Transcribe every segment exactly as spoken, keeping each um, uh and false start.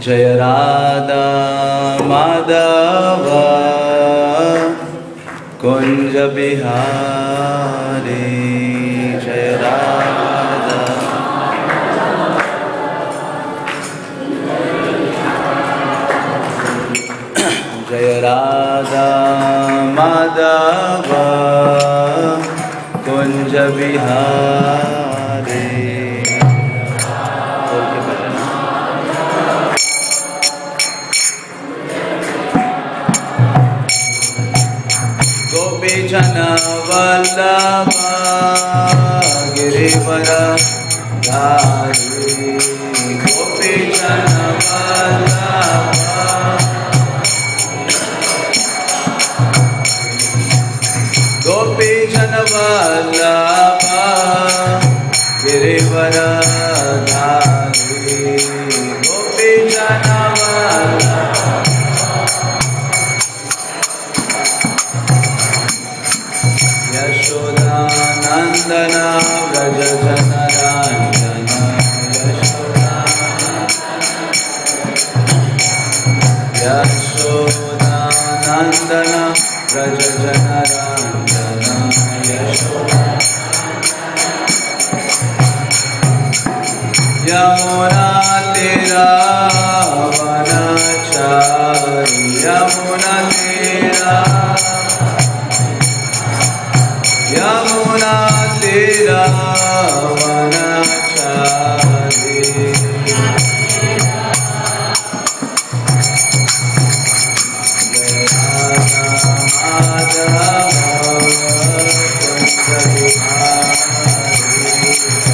जय राधा माधव कुंज बिहारी जय राधा जय राधा माधव कुंज बिहारी। गोपीजन वल्लभ गिरिवर धारी गोपीजन वल्लभ गोपीजन वल्लभ गिरिवर धारी गोपीजन वल्लभ यशोदानंदन व्रज जनरंजन यशोदानंदन व्रज जनरंजन यमुना तीरावनचारी यमुना तीरा यमुना तीरावनचारी जय राधा माधव कुंज बिहारी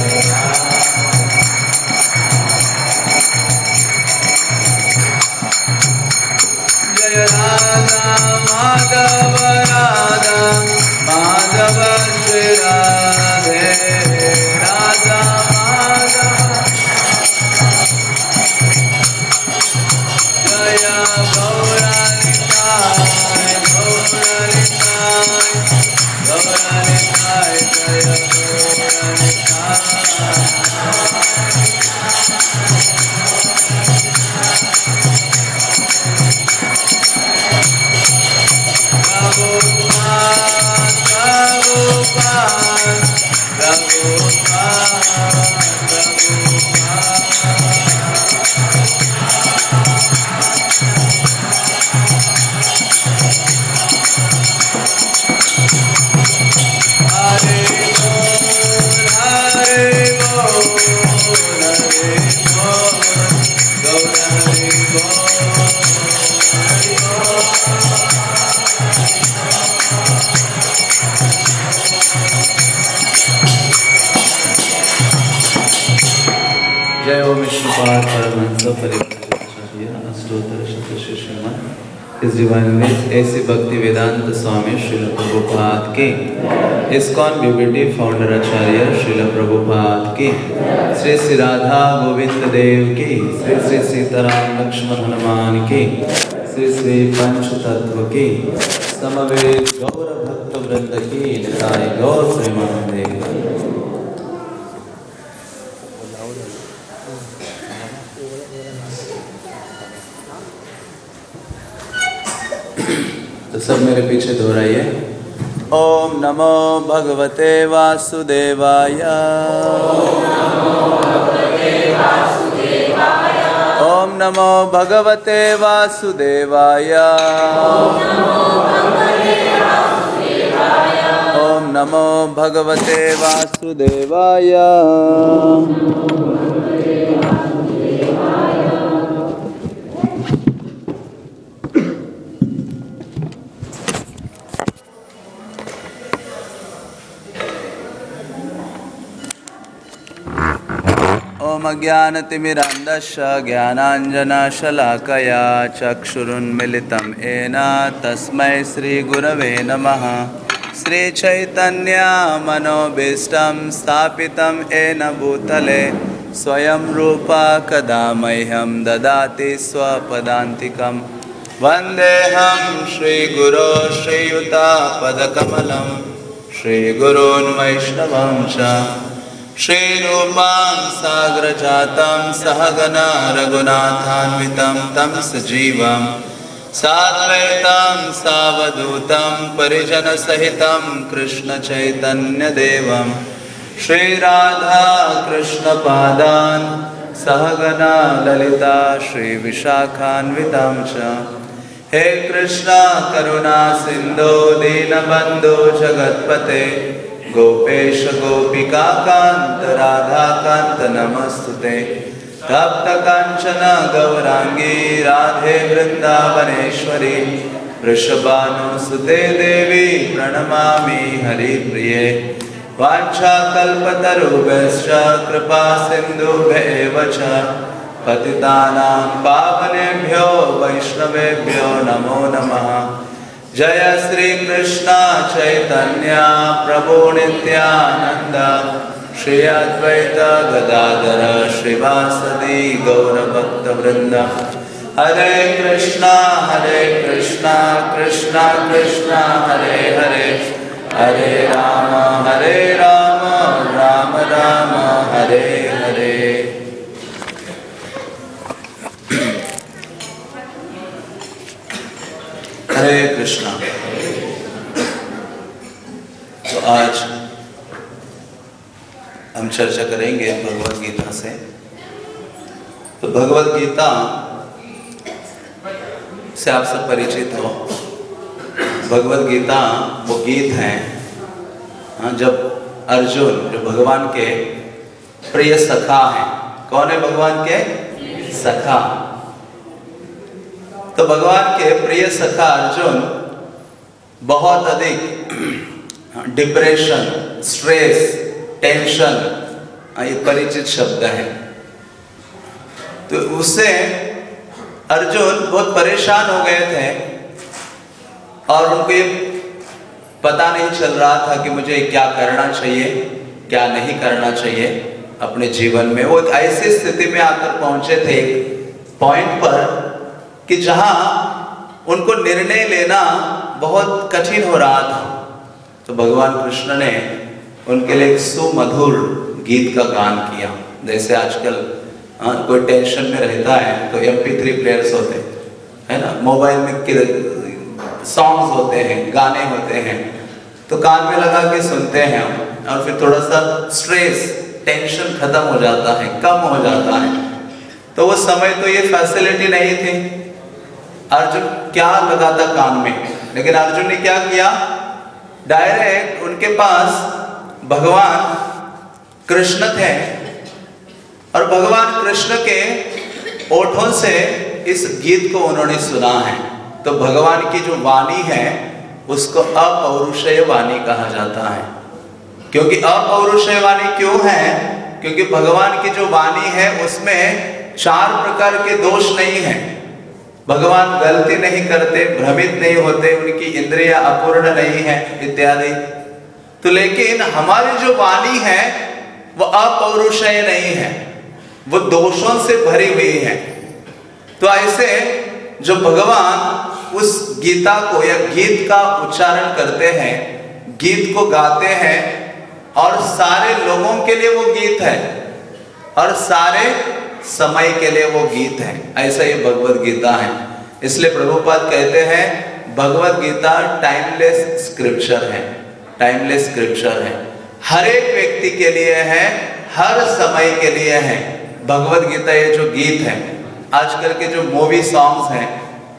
जय राधा माधव राधा माधव श्री राधे राधा माधव जय गौरानिताय गौरानिताय गौरानिताय जय गौरानिताय जय ओम विष्णुपाद परमहंस परिव्राजकाचार्य अष्टोत्तर शतश्री श्रीमान। इस डिवाइन ऐसी भक्ति वेदांत स्वामी श्रील प्रभुपाद की, ISKCON BBT founder acharya Srila Prabhupada की, श्री श्री राधा गोविंद देव की, श्री श्री सीताराम लक्ष्मण हनुमान की, श्री श्री पंचतत्व की, समवेत गौर भक्त वृंद की, निताय गौर प्रेमानंदे। तो सब मेरे पीछे दोहराइए। ओम नमो भगवते वासुदेवाय ओम नमो भगवते वासुदेवाय ओम नमो भगवते वासुदेवाय ओम अज्ञानतिमिरान्धस्य ज्ञानाञ्जनशलाकया चक्षुरुन्मिलितं येन तस्मै श्रीगुरवे नमः। श्रीचैतन्यमनोभीष्टं स्थापितं येन भूतले स्वयं रूपा कदा मह्यं ददाति स्वपदान्तिकं। वन्देऽहं श्रीगुरो श्रीयुतापदकमलं श्रीगुरून् वैष्णवं च श्रीरूपां साग्रजातं सहगना रघुनाथान्वितं तं सजीवं साद्वैतं सावधूतं परिजनसहितं कृष्णचैतन्यदेवं श्रीराधा कृष्णपादान् सहगना ललिता श्रीविशाखान्वितां च। हे कृष्णा करुणा सिंधु दीनबंधु जगत्पते गोपेश गोपिका कांत राधा कांत नमस्तुते। तप्त कांचन गौरांगी राधे वृंदावनेश्वरी वृषभानुसुते देवी प्रणमामि हरिप्रिये। वाञ्छाकल्पतरुभ्यश्च कृपा सिन्धुभ्येव च पतितानां पावनेभ्यो वैष्णवेभ्यो नमो नमः। जय श्री कृष्ण चैतन्य प्रभु नित्यानंद श्री अद्वैत गदाधर श्रीवासदि गौरभक्तवृंद। हरे कृष्णा हरे कृष्णा कृष्णा कृष्णा हरे हरे हरे राम हरे राम राम राम हरे हरे। हरे कृष्णा। तो आज हम चर्चा करेंगे भगवद गीता से। तो भगवद गीता से आप सब परिचित हो। भगवद गीता वो गीत है जब अर्जुन जो भगवान के प्रिय सखा हैं। कौन है भगवान के सखा? तो भगवान के प्रिय सखा अर्जुन बहुत अधिक डिप्रेशन, स्ट्रेस, टेंशन, ये परिचित शब्द है। तो उससे अर्जुन बहुत परेशान हो गए थे और उनको ये पता नहीं चल रहा था कि मुझे क्या करना चाहिए, क्या नहीं करना चाहिए अपने जीवन में। वो एक ऐसी स्थिति में आकर पहुंचे थे एक पॉइंट पर कि जहां उनको निर्णय लेना बहुत कठिन हो रहा था। तो भगवान कृष्ण ने उनके लिए एक सुमधुर गीत का गान किया। जैसे आजकल हाँ कोई टेंशन में रहता है तो एम पी थ्री प्लेयर्स होते हैं, है ना, मोबाइल में सॉन्ग्स होते हैं, गाने होते हैं, तो कान में लगा के सुनते हैं हम और फिर थोड़ा सा स्ट्रेस, टेंशन खत्म हो जाता है, कम हो जाता है। तो वो समय तो ये फैसिलिटी नहीं थी। अर्जुन क्या लगा था कान में, लेकिन अर्जुन ने क्या किया, डायरेक्ट उनके पास भगवान कृष्ण थे और भगवान कृष्ण के ओठों से इस गीत को उन्होंने सुना है। तो भगवान की जो वाणी है उसको अपौरुषेय वाणी कहा जाता है। क्योंकि अपौरुषेय वाणी क्यों है? क्योंकि भगवान की जो वाणी है उसमें चार प्रकार के दोष नहीं है। भगवान गलती नहीं करते, भ्रमित नहीं होते, उनकी इंद्रियां अपूर्ण नहीं है इत्यादि। तो लेकिन हमारी जो वाणी है वो अपौरुषेय नहीं है, वो दोषों से भरी हुई है। तो ऐसे जो भगवान उस गीता को या गीत का उच्चारण करते हैं, गीत को गाते हैं और सारे लोगों के लिए वो गीत है और सारे समय के लिए वो गीत है। ऐसा ये भगवद गीता है। इसलिए प्रभुपाद कहते हैं भगवद गीता टाइमलेस स्क्रिप्चर है, टाइमलेस स्क्रिप्चर है, हर एक व्यक्ति के लिए है, हर समय के लिए है। भगवद गीता ये जो गीत है, आजकल के जो मूवी सॉन्ग्स हैं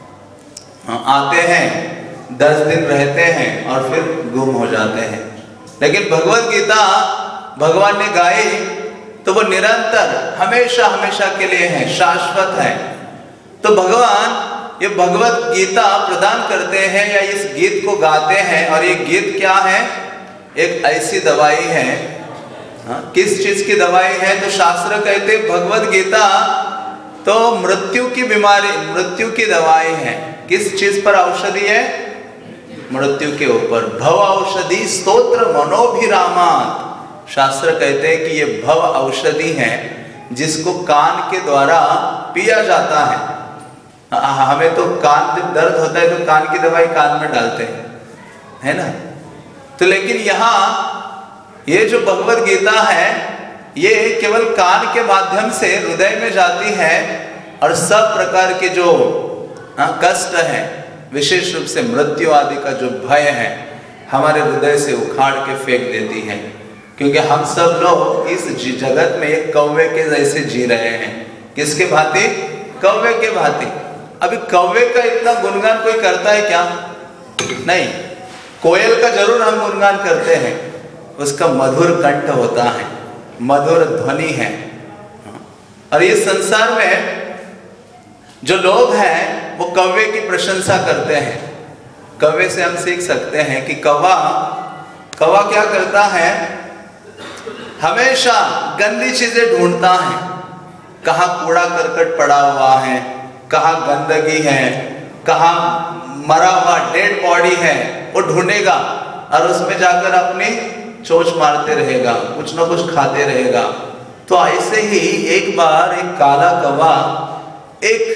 आते हैं, दस दिन रहते हैं और फिर गुम हो जाते हैं। लेकिन भगवद गीता भगवान ने गाई तो वो निरंतर हमेशा हमेशा के लिए है, शाश्वत है। तो भगवान ये भगवद गीता प्रदान करते हैं या इस गीत को गाते हैं। और ये गीत क्या है? एक ऐसी दवाई है। हाँ, किस चीज की दवाई है? तो शास्त्र कहते भगवद गीता तो मृत्यु की बीमारी, मृत्यु की दवाई है। किस चीज पर औषधि है? मृत्यु के ऊपर। भव औषधि स्तोत्र मनोभिरामात। शास्त्र कहते हैं कि ये भव औषधि है जिसको कान के द्वारा पिया जाता है। हमें तो कान जब दर्द होता है तो कान की दवाई कान में डालते हैं, है ना। तो लेकिन यहाँ ये जो भगवद गीता है ये केवल कान के माध्यम से हृदय में जाती है और सब प्रकार के जो हाँ, कष्ट है, विशेष रूप से मृत्यु आदि का जो भय है, हमारे हृदय से उखाड़ के फेंक देती है। क्योंकि हम सब लोग इस जगत में एक कौवे के जैसे जी रहे हैं। किसके भांति? कौवे के भांति। अभी कौवे का इतना गुणगान कोई करता है क्या? नहीं। कोयल का जरूर हम गुणगान करते हैं, उसका मधुर कंठ होता है, मधुर ध्वनि है। और इस संसार में जो लोग हैं वो कौवे की प्रशंसा करते हैं। कौवे से हम सीख सकते हैं कि कौवा कौवा क्या करता है, हमेशा गंदी चीजें ढूंढता है। कहाँ कूड़ा करकट पड़ा हुआ है, कहाँ गंदगी है, कहाँ मरा हुआ डेड बॉडी है, वो ढूंढेगा और उसमें जाकर अपनी चोंच मारते रहेगा, कुछ ना कुछ खाते रहेगा। तो ऐसे ही एक बार एक काला कौवा एक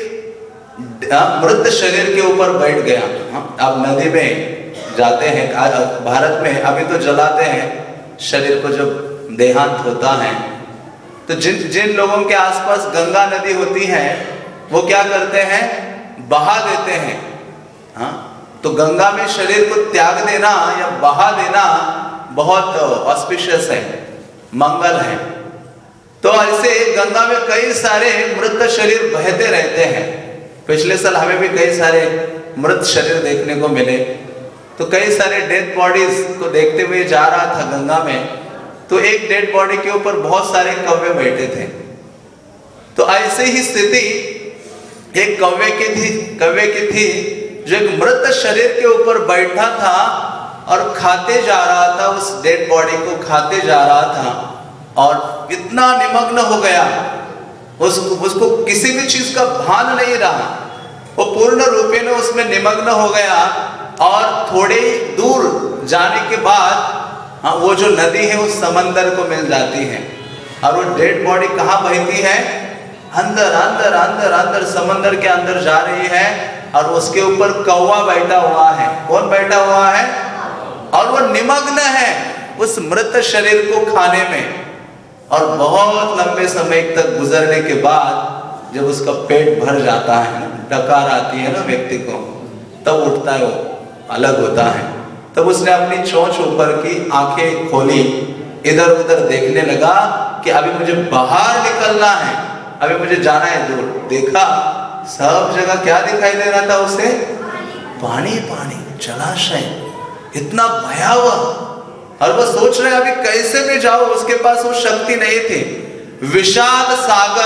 मृत शरीर के ऊपर बैठ गया। अब नदी में जाते हैं, भारत में अभी तो जलाते हैं शरीर को जब देहांत होता है। तो जिन जिन लोगों के आसपास गंगा नदी होती है वो क्या करते हैं, बहा देते हैं। हाँ, तो गंगा में शरीर को त्याग देना या बहा देना बहुत ऑस्पिशियस है, मंगल है। तो ऐसे गंगा में कई सारे मृत शरीर बहते रहते हैं। पिछले साल हमें भी कई सारे मृत शरीर देखने को मिले। तो कई सारे डेड बॉडीज को देखते हुए जा रहा था गंगा में, तो एक डेड बॉडी के ऊपर बहुत सारे कौवे बैठे थे। तो ऐसे ही स्थिति एक कौवे की थी कौवे की थी जो एक मृत शरीर के ऊपर बैठा था और खाते जा रहा था, उस डेड बॉडी को खाते जा रहा था और इतना निमग्न हो गया, उसको उसको किसी भी चीज का भान नहीं रहा। वो पूर्ण रूपे में उसमें निमग्न हो गया और थोड़े दूर जाने के बाद हाँ, वो जो नदी है उस समंदर को मिल जाती है। और वो डेड बॉडी कहाँ बहती है, अंदर अंदर अंदर अंदर समंदर के अंदर जा रही है और उसके ऊपर कौवा बैठा हुआ है। कौन बैठा हुआ है? और वो निमग्न है उस मृत शरीर को खाने में। और बहुत लंबे समय तक गुजरने के बाद जब उसका पेट भर जाता है ना, डकार आती है ना व्यक्ति को, तब उठता है, वो अलग होता है। तब उसने अपनी चोंच ऊपर की, आंखें खोली, इधर उधर देखने लगा कि अभी मुझे बाहर निकलना है, अभी मुझे जाना है दूर। देखा सब जगह क्या दिखाई दे रहा था उसे? पानी पानी, जलाशय, इतना भयावह। और वो सोच रहे अभी कैसे भी जाओ, उसके पास वो शक्ति नहीं थी। विशाल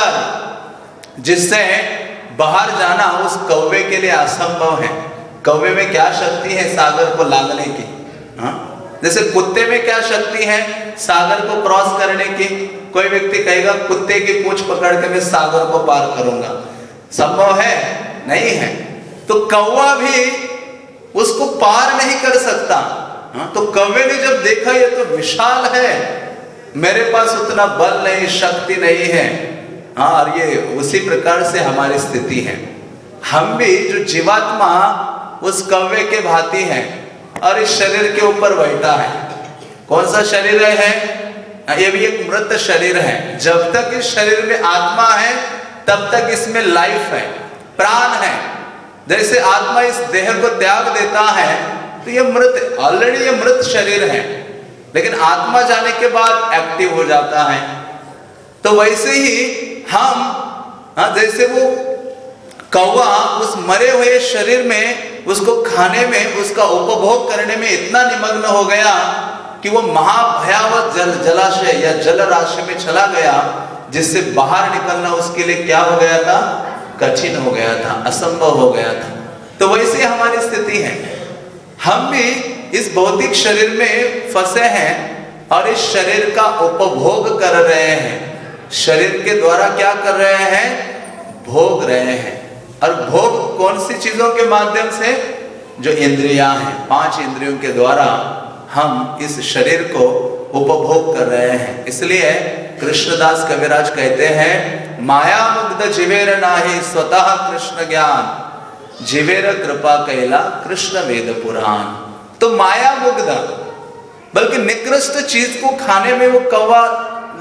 सागर जिससे बाहर जाना उस कौवे के लिए असंभव है। कौवे में क्या शक्ति है सागर को लांघने की? हाँ, जैसे कुत्ते में क्या शक्ति है सागर को क्रॉस करने की? कोई व्यक्ति कहेगा कुत्ते की पूंछ पकड़ के मैं सागर को पार करूंगा, संभव है? नहीं है। तो कौवा भी उसको पार नहीं कर सकता। हाँ, तो कौवे ने जब देखा ये तो विशाल है, मेरे पास उतना बल नहीं, शक्ति नहीं है। हाँ, और ये उसी प्रकार से हमारी स्थिति है। हम भी जो जीवात्मा उस कौवे के भांति है और इस शरीर के ऊपर बैठा है। कौन सा शरीर है? ये भी एक मृत शरीर है। जब तक इस शरीर में आत्मा है तब तक इसमें लाइफ है, प्राण है। जैसे आत्मा इस देह को त्याग देता है तो ये मृत, ऑलरेडी ये मृत शरीर है, लेकिन आत्मा जाने के बाद एक्टिव हो जाता है। तो वैसे ही हम, हाँ, जैसे वो कौवा उस मरे हुए शरीर में उसको खाने में, उसका उपभोग करने में इतना निमग्न हो गया कि वो महाभयावह जल जलाशय या जल राशि में चला गया, जिससे बाहर निकलना उसके लिए क्या हो गया था? कठिन हो गया था, असंभव हो गया था। तो वैसे हमारी स्थिति है। हम भी इस भौतिक शरीर में फंसे हैं और इस शरीर का उपभोग कर रहे हैं। शरीर के द्वारा क्या कर रहे हैं? भोग रहे हैं। और भोग कौन सी चीजों के माध्यम से? जो इंद्रियां हैं, पांच इंद्रियों के द्वारा हम इस शरीर को उपभोग कर रहे हैं। इसलिए कृष्णदास कविराज कहते हैं, माया मुग्ध जीवेर नाही स्वतः कृष्ण ज्ञान, जीवेर कृपा कैला कृष्ण वेद पुराण। तो माया मुग्ध, बल्कि निकृष्ट चीज को खाने में वो कौवा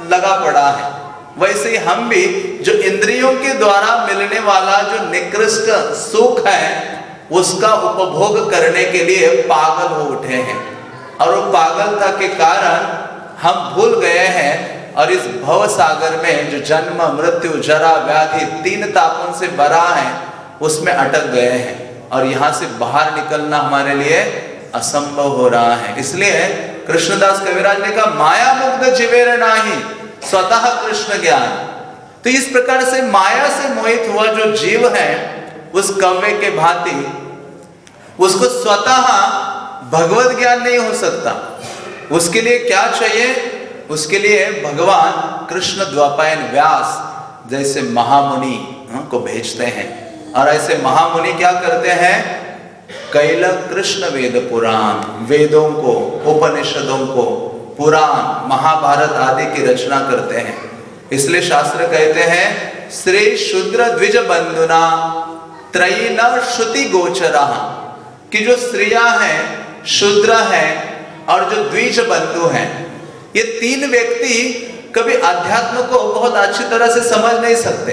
लगा पड़ा है, वैसे ही हम भी जो इंद्रियों के द्वारा मिलने वाला जो निकृष्ट सुख है उसका उपभोग करने के लिए पागल हो उठे हैं। और वो पागलता के कारण हम भूल गए हैं और इस भव सागर में जो जन्म मृत्यु जरा व्याधि तीन तापों से भरा है उसमें अटक गए हैं और यहाँ से बाहर निकलना हमारे लिए असंभव हो रहा है। इसलिए कृष्णदास कविराज ने कहा माया मुग्ध जीवेर नाही स्वतः कृष्ण ज्ञान। तो इस प्रकार से माया से मोहित हुआ जो जीव है उस कव्य के भांति उसको स्वतः भगवत ज्ञान नहीं हो सकता। उसके लिए क्या चाहिए? उसके लिए भगवान कृष्ण द्वापायन व्यास जैसे महामुनि को भेजते हैं और ऐसे महामुनि क्या करते हैं? कैल कृष्ण वेद पुराण, वेदों को, उपनिषदों को, पुराण, महाभारत आदि की रचना करते हैं। इसलिए शास्त्र कहते हैं श्री शूद्र द्विज बंधुना त्रयी न श्रुति गोचरा, कि जो स्त्रियां हैं, शूद्र हैं और जो द्विज बंधु हैं, ये तीन व्यक्ति कभी अध्यात्म को बहुत अच्छी तरह से समझ नहीं सकते।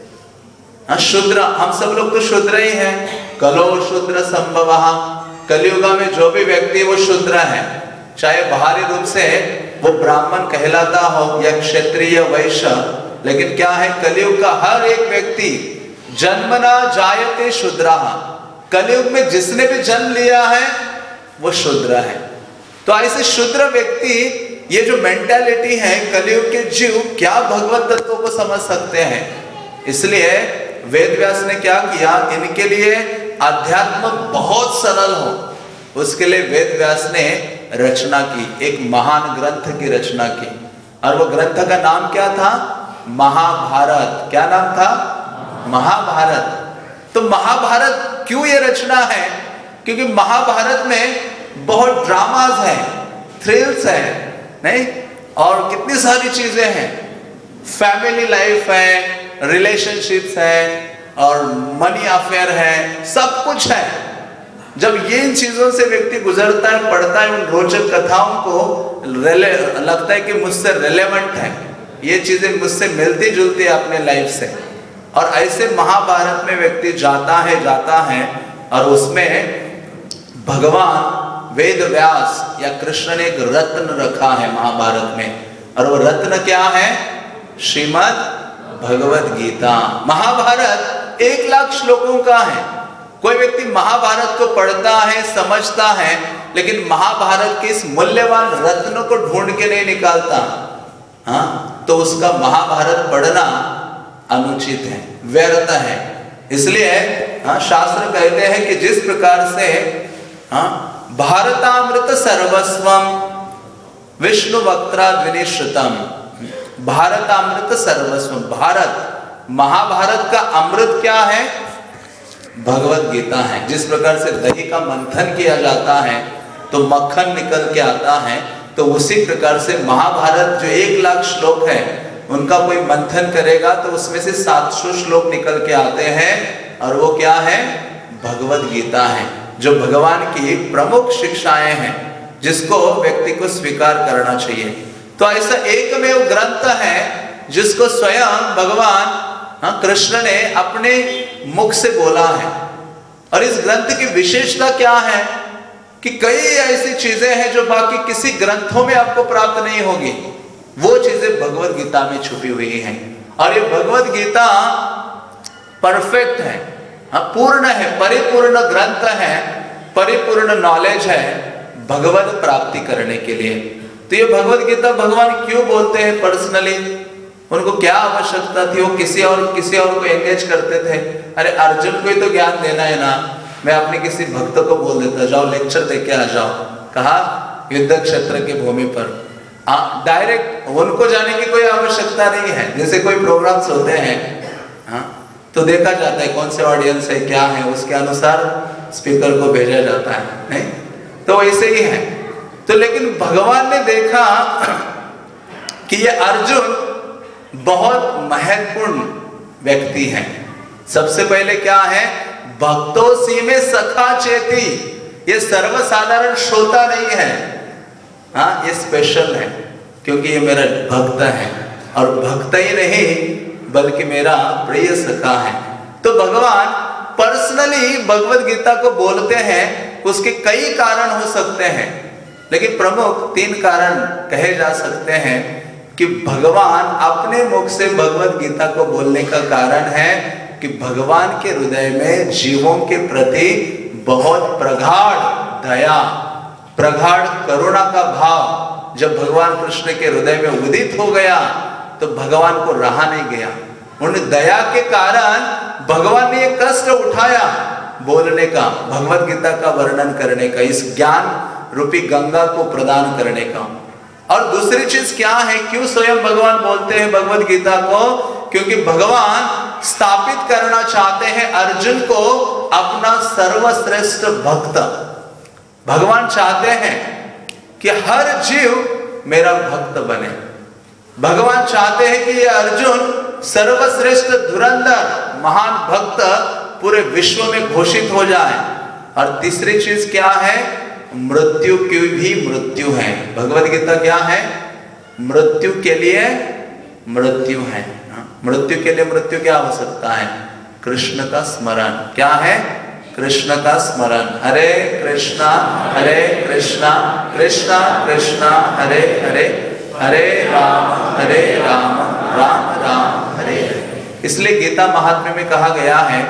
शूद्र, हम सब लोग तो शूद्र ही हैं। कलो शूद्र संभवः, कलियुग में जो भी व्यक्ति वो शूद्र है, चाहे बाहरी रूप से वो ब्राह्मण कहलाता हो या क्षत्रिय वैश्य, लेकिन क्या है कलियुग का हर एक व्यक्ति जन्मना जायते शूद्रः, कलियुग में जिसने भी जन्म लिया है वो शूद्र है। तो ऐसे शूद्र व्यक्ति, ये जो मेंटालिटी है कलियुग के जीव क्या भगवत तत्वों को समझ सकते हैं? इसलिए वेद व्यास ने क्या किया, इनके लिए अध्यात्म बहुत सरल हो उसके लिए वेद व्यास ने रचना की, एक महान ग्रंथ की रचना की। और वो ग्रंथ का नाम क्या था? महाभारत। क्या नाम था? महाभारत। तो महाभारत क्यों ये रचना है? क्योंकि महाभारत में बहुत ड्रामाज हैं, थ्रिल्स हैं, नहीं, और कितनी सारी चीजें हैं, फैमिली लाइफ है, रिलेशनशिप्स है और मनी अफेयर है, सब कुछ है। जब ये इन चीजों से व्यक्ति गुजरता है, पढ़ता है, उन रोचक कथाओं को लगता है कि मुझसे रिलेवेंट है, ये चीजें मुझसे मिलती जुलती है अपने लाइफ से। और ऐसे महाभारत में व्यक्ति जाता है जाता है और उसमें भगवान वेद व्यास या कृष्ण ने एक रत्न रखा है महाभारत में, और वो रत्न क्या है? श्रीमद् भगवत गीता। महाभारत एक लाख श्लोकों का है। कोई व्यक्ति महाभारत को पढ़ता है, समझता है, लेकिन महाभारत के इस मूल्यवान रत्न को ढूंढ के नहीं निकालता, हाँ, तो उसका महाभारत पढ़ना अनुचित है, व्यर्थ है। इसलिए हाँ, शास्त्र कहते हैं कि जिस प्रकार से हाँ, भारतामृत सर्वस्वम विष्णु वक्त्राद्विनि श्रुतम, भारतामृत सर्वस्वम, भारत, महाभारत का अमृत क्या है? भगवत गीता है। जिस प्रकार से दही का मंथन किया जाता है तो मक्खन निकल के आता है, तो उसी प्रकार से महाभारत जो एक लाख श्लोक है उनका कोई मंथन करेगा तो उसमें से सात सौ श्लोक निकल के आते हैं, और वो क्या है? भगवत गीता है, जो भगवान की प्रमुख शिक्षाएं हैं जिसको व्यक्ति को स्वीकार करना चाहिए। तो ऐसा एकमेव ग्रंथ है जिसको स्वयं भगवान हाँ, कृष्ण ने अपने मुख से बोला है। और इस ग्रंथ की विशेषता क्या है कि कई ऐसी चीजें हैं जो बाकी किसी ग्रंथों में आपको प्राप्त नहीं होगी, वो चीजें भगवत गीता में छुपी हुई हैं। और ये भगवत गीता परफेक्ट है, हाँ, पूर्ण है, परिपूर्ण ग्रंथ है, परिपूर्ण नॉलेज है भगवत प्राप्ति करने के लिए। तो ये भगवत गीता भगवान क्यों बोलते हैं पर्सनली? उनको क्या आवश्यकता थी? वो किसी और किसी और को एंगेज करते थे? अरे अर्जुन को ही तो ज्ञान देना है ना, मैं अपने किसी भक्त को बोल देता, जाओ लेक्चर दे के आ जाओ। कहा युद्ध क्षेत्र की भूमि पर डायरेक्ट उनको जाने की कोई आवश्यकता नहीं है। जैसे कोई प्रोग्राम्स होते हैं, हाँ, तो देखा जाता है कौन से ऑडियंस है, क्या है, उसके अनुसार स्पीकर को भेजा जाता है, नहीं? तो वैसे ही है। तो लेकिन भगवान ने देखा कि ये अर्जुन बहुत महत्वपूर्ण व्यक्ति है। सबसे पहले क्या है? भक्तों सी में सखा चेती, ये सर्वसाधारण श्रोता नहीं है, हाँ, ये स्पेशल है क्योंकि ये मेरा भक्त है। और भक्त ही नहीं बल्कि मेरा प्रिय सखा है। तो भगवान पर्सनली भगवद गीता को बोलते हैं, उसके कई कारण हो सकते हैं, लेकिन प्रमुख तीन कारण कहे जा सकते हैं कि भगवान अपने मुख से भगवद गीता को बोलने का कारण है कि भगवान के हृदय में जीवों के प्रति बहुत प्रगाढ़ दया, प्रगाढ़ करुणा का भाव जब भगवान कृष्ण के हृदय में उदित हो गया तो भगवान को रहा नहीं गया। उन दया के कारण भगवान ने ये कष्ट उठाया बोलने का, भगवद गीता का वर्णन करने का, इस ज्ञान रूपी गंगा को प्रदान करने का। और दूसरी चीज क्या है, क्यों स्वयं भगवान बोलते हैं भगवद गीता को? क्योंकि भगवान स्थापित करना चाहते हैं अर्जुन को अपना सर्वश्रेष्ठ भक्त। भगवान चाहते हैं कि हर जीव मेरा भक्त बने। भगवान चाहते हैं कि ये अर्जुन सर्वश्रेष्ठ धुरंधर महान भक्त पूरे विश्व में घोषित हो जाए। और तीसरी चीज क्या है, मृत्यु की भी मृत्यु है। भगवद गीता क्या है? मृत्यु के लिए मृत्यु है। मृत्यु के लिए मृत्यु क्या हो सकता है? कृष्ण का स्मरण। क्या है? कृष्ण का स्मरण। हरे कृष्णा हरे कृष्णा कृष्णा कृष्णा हरे हरे, हरे राम हरे राम राम राम हरे हरे। इसलिए गीता महात्म्य में कहा गया है,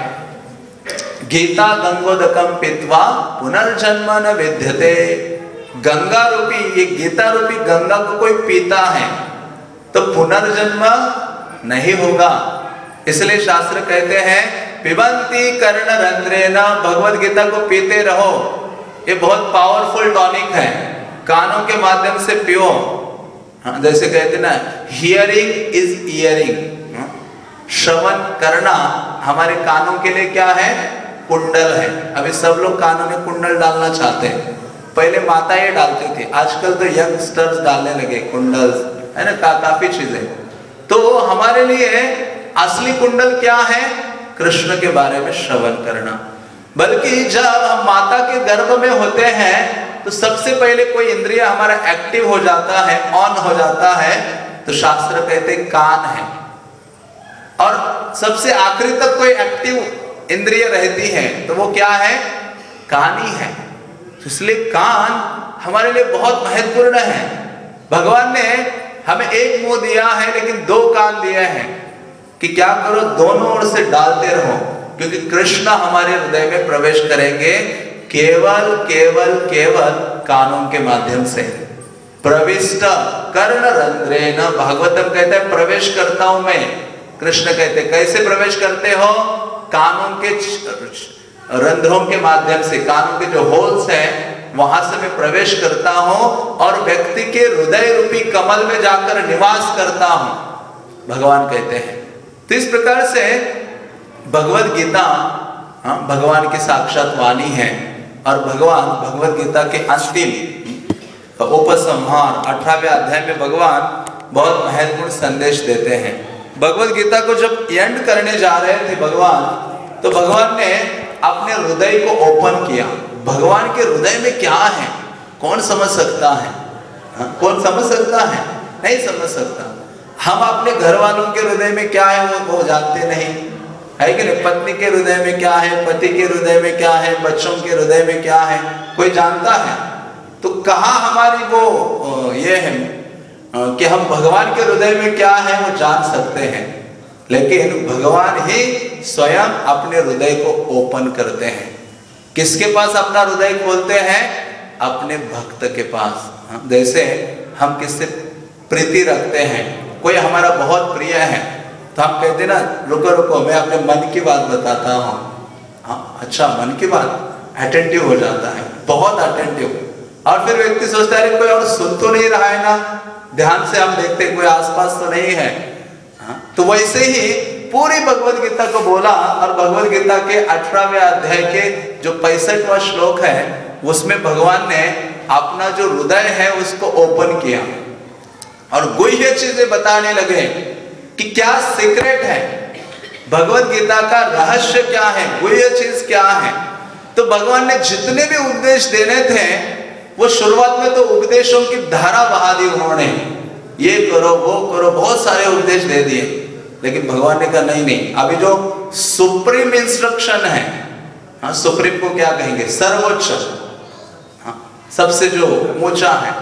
गीता गंगोदकम पीत्वा पुनर्जन्म न विद्यते। गंगा रूपी, ये गीता रूपी गंगा को कोई पीता है तो पुनर्जन्म नहीं होगा। इसलिए शास्त्र कहते हैं पिबंती कर्ण रंध्रेण, भगवद गीता को पीते रहो। ये बहुत पावरफुल टॉनिक है, कानों के माध्यम से पियो। हाँ, जैसे कहते ना, हियरिंग इज ईयरिंग। श्रवण करना हमारे कानों के लिए क्या है? कुंडल है। अभी सब लोग कानों में कुंडल डालना चाहते हैं। पहले माता ये डालती थी, आजकल तो यंगस्टर्स डालने लगे कुंडल, है ना, का, काफी चीजें। तो हमारे लिए असली कुंडल क्या है? कृष्ण के बारे में श्रवण करना। बल्कि जब हम माता के गर्भ में होते हैं तो सबसे पहले कोई इंद्रिय हमारा एक्टिव हो जाता है, ऑन हो जाता है, तो शास्त्र कहते कान है। और सबसे आखिरी तक कोई एक्टिव इंद्रिय रहती है तो वो क्या है? कान ही है। इसलिए कान हमारे लिए बहुत महत्वपूर्ण है। भगवान ने हमें एक मुंह दिया है लेकिन दो कान दिए हैं कि क्या करो, दोनों ओर से डालते रहो, क्योंकि कृष्ण हमारे हृदय में प्रवेश करेंगे केवल केवल केवल कानों के माध्यम से। प्रविष्ट कर्ण रंध्रेण, भागवतम कहता है प्रवेश करता हूं मैं। कृष्ण कहते कैसे प्रवेश करते हो? कानों के रंध्रों के माध्यम से, कानों के जो होल्स हैं वहां से मैं प्रवेश करता हूं और व्यक्ति के हृदय रूपी कमल में जाकर निवास करता हूं, भगवान कहते हैं। तो इस प्रकार से भगवद गीता हाँ, भगवान की साक्षात वाणी है। और भगवान भगवद गीता के अंतिम उपसंहार अठारहवें अध्याय में भगवान बहुत महत्वपूर्ण संदेश देते हैं। भगवद गीता को जब एंड करने जा रहे थे भगवान, तो भगवान ने अपने हृदय को ओपन किया। भगवान के हृदय में क्या है कौन समझ सकता है? हाँ, कौन समझ सकता है? नहीं समझ सकता। हम अपने घर वालों के हृदय में क्या है वो, वो जानते नहीं, है कि नहीं? पत्नी के हृदय में क्या है, पति के हृदय में क्या है, बच्चों के हृदय में क्या है, कोई जानता है? तो कहाँ हमारी वो ये है कि हम भगवान के हृदय में क्या है वो जान सकते हैं। लेकिन भगवान ही स्वयं अपने हृदय को ओपन करते हैं। किसके पास अपना हृदय खोलते हैं? अपने भक्त के पास। जैसे हम किससे प्रीति रखते हैं, कोई हमारा बहुत प्रिय है तो हम कहते ना, रुको रुको मैं अपने मन की बात बताता हूँ। हाँ, अच्छा मन की बात, अटेंटिव हो जाता है, बहुत अटेंटिव। और फिर व्यक्ति सोचता है कोई और सुन तो नहीं रहा है ना, ध्यान से हम देखते कोई आसपास तो नहीं है। हाँ, तो वैसे ही पूरी भगवद गीता को बोला। और भगवद गीता के अठारहवें अध्याय के जो पैंसठवां श्लोक है उसमें भगवान ने अपना जो हृदय है उसको ओपन किया और गुह्य चीजें बताने लगे कि क्या सीक्रेट है, भगवद गीता का रहस्य क्या है, गुह्य चीज क्या है। तो भगवान ने जितने भी उपदेश देने थे वो शुरुआत में तो उपदेशों की धारा बहा दी उन्होंने, ये करो वो करो, बहुत सारे उपदेश दे दिए, लेकिन भगवान ने कहा नहीं नहीं, अभी जो सुप्रीम इंस्ट्रक्शन है, हाँ सुप्रीम को क्या कहेंगे, सर्वोच्च, हाँ सबसे जो ऊंचा है,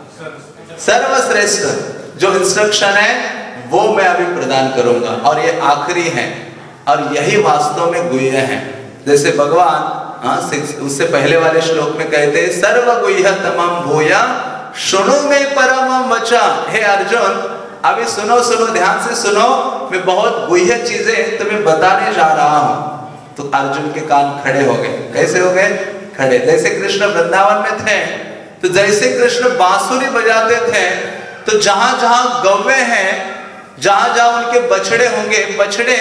सर्वश्रेष्ठ जो इंस्ट्रक्शन है वो मैं अभी प्रदान करूंगा, और ये आखिरी है, और यही वास्तव में गुह्य है। जैसे भगवान हाँ उससे पहले वाले श्लोक में कहते हैं सर्व गुह्य तमम भूया सुनो में परमम वचा। हे अर्जुन अभी सुनो सुनो, ध्यान से सुनो, मैं बहुत गुह्य चीजें तुम्हें बताने जा रहा हूं। तो अर्जुन के कान खड़े हो गए। कैसे हो गए? खड़े। जैसे कृष्ण वृंदावन में थे तो जैसे कृष्ण बांसुरी बजाते थे तो जहां जहां गौवे हैं, जहां जहां उनके बछड़े होंगे, बछड़े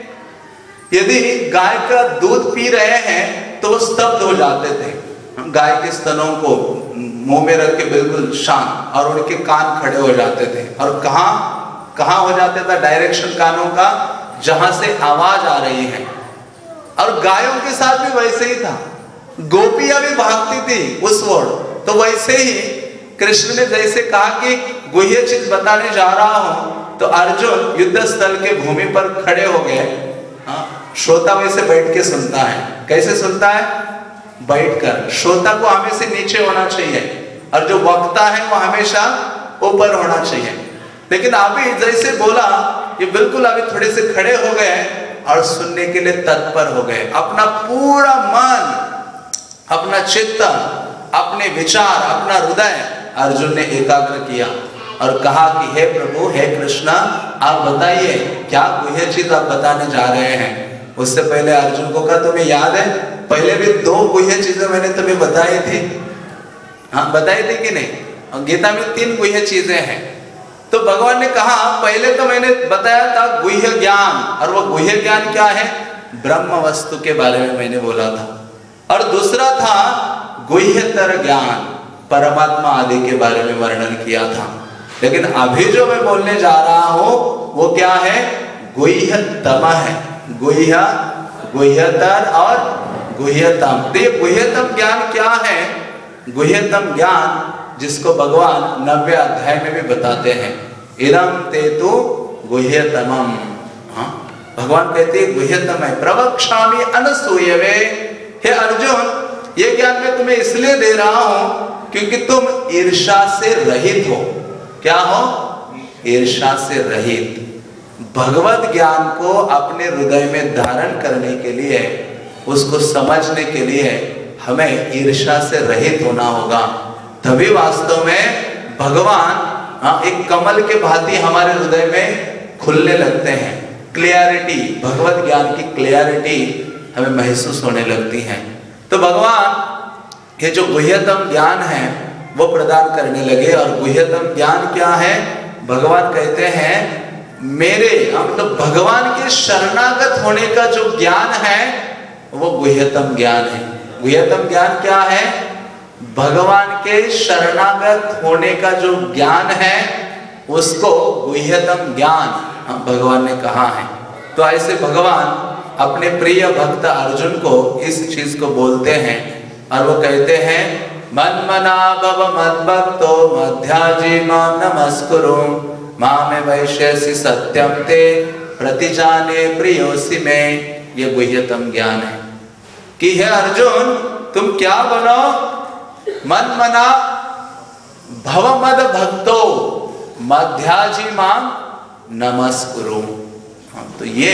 यदि गाय का दूध पी रहे हैं तो वो स्तब्ध हो जाते थे, गाय के स्तनों को मुंह में रख के बिल्कुल शांत, और उनके कान खड़े हो जाते थे। और कहां कहां हो जाता था डायरेक्शन कानों का? जहां से आवाज आ रही है। और गायों के साथ भी वैसे ही था, गोपियां भी भागती थी उस ओर। तो वैसे ही कृष्ण ने जैसे कहा कि गुह्य चीज बताने जा रहा हूं, तो अर्जुन युद्ध स्थल के भूमि पर खड़े हो गए। श्रोता वैसे बैठ के सुनता है। कैसे सुनता है? बैठकर। श्रोता को हमेशा नीचे होना चाहिए, और जो वक्ता है वो हमेशा ऊपर होना चाहिए। लेकिन अभी जैसे बोला, ये बिल्कुल अभी थोड़े से खड़े हो गए और सुनने के लिए तत्पर हो गए। अपना पूरा मन, अपना चित्त, अपने विचार, अपना हृदय अर्जुन ने एकाग्र किया और कहा कि हे प्रभु, हे कृष्णा, आप बताइए क्या गुह्य चीज आप बताने जा रहे हैं। उससे पहले अर्जुन को कहा तुम्हें याद है पहले भी दो गुह्य चीजें मैंने तुम्हें बताई थी, हाँ बताई थी कि नहीं? और गीता में तीन गुह्य चीजें हैं। तो भगवान ने कहा पहले तो मैंने बताया था गुह्य ज्ञान, और वो गुह्य ज्ञान क्या है? ब्रह्म वस्तु के बारे में मैंने बोला था। और दूसरा था गुह्यतर ज्ञान, परमात्मा आदि के बारे में वर्णन किया था। लेकिन अभी जो मैं बोलने जा रहा हूं वो क्या है? गुह्यतम है। गुह्य, गुह्यतर और गुह्यतम। तो ये गुह्यतम ज्ञान क्या है? गुह्यतम ज्ञान जिसको भगवान नव्य अध्याय में भी बताते हैं, इदं ते तु गुह्यतमम्। हाँ भगवान कहते हैं गुह्यतम है। प्रवक्ष्यामि अनसूयवे। हे अर्जुन, ये ज्ञान मैं तुम्हें इसलिए दे रहा हूं क्योंकि तुम ईर्ष्या से रहित हो। क्या हो? ईर्ष्या से रहित। भगवत ज्ञान को अपने हृदय में धारण करने के लिए, उसको समझने के लिए हमें ईर्ष्या से रहित होना होगा। तभी वास्तव में भगवान हाँ एक कमल के भांति हमारे हृदय में खुलने लगते हैं। क्लियरिटी, भगवत ज्ञान की क्लियरिटी हमें महसूस होने लगती है। तो भगवान ये जो गुह्यतम ज्ञान है वो प्रदान करने लगे। और गुह्यतम ज्ञान क्या है? भगवान कहते हैं मेरे मतलब तो भगवान के शरणागत होने का जो ज्ञान है वो गुह्यतम ज्ञान है। गुह्यतम ज्ञान क्या है? भगवान के शरणागत होने का जो ज्ञान है उसको गुह्यतम ज्ञान भगवान ने कहा है। तो ऐसे भगवान अपने प्रिय भक्त अर्जुन को इस चीज को बोलते हैं और वो कहते हैं मन मना भव मद्भक्तो मध्याजी मां नमस्कुरु मामे वैश्यसि सत्यम ते प्रतिजाने प्रियोसि में। ये गुह्यतम ज्ञान है कि हे अर्जुन तुम क्या बनो? मन मना भव मद भक्तो मध्याजी मां नमस्कुरु। तो ये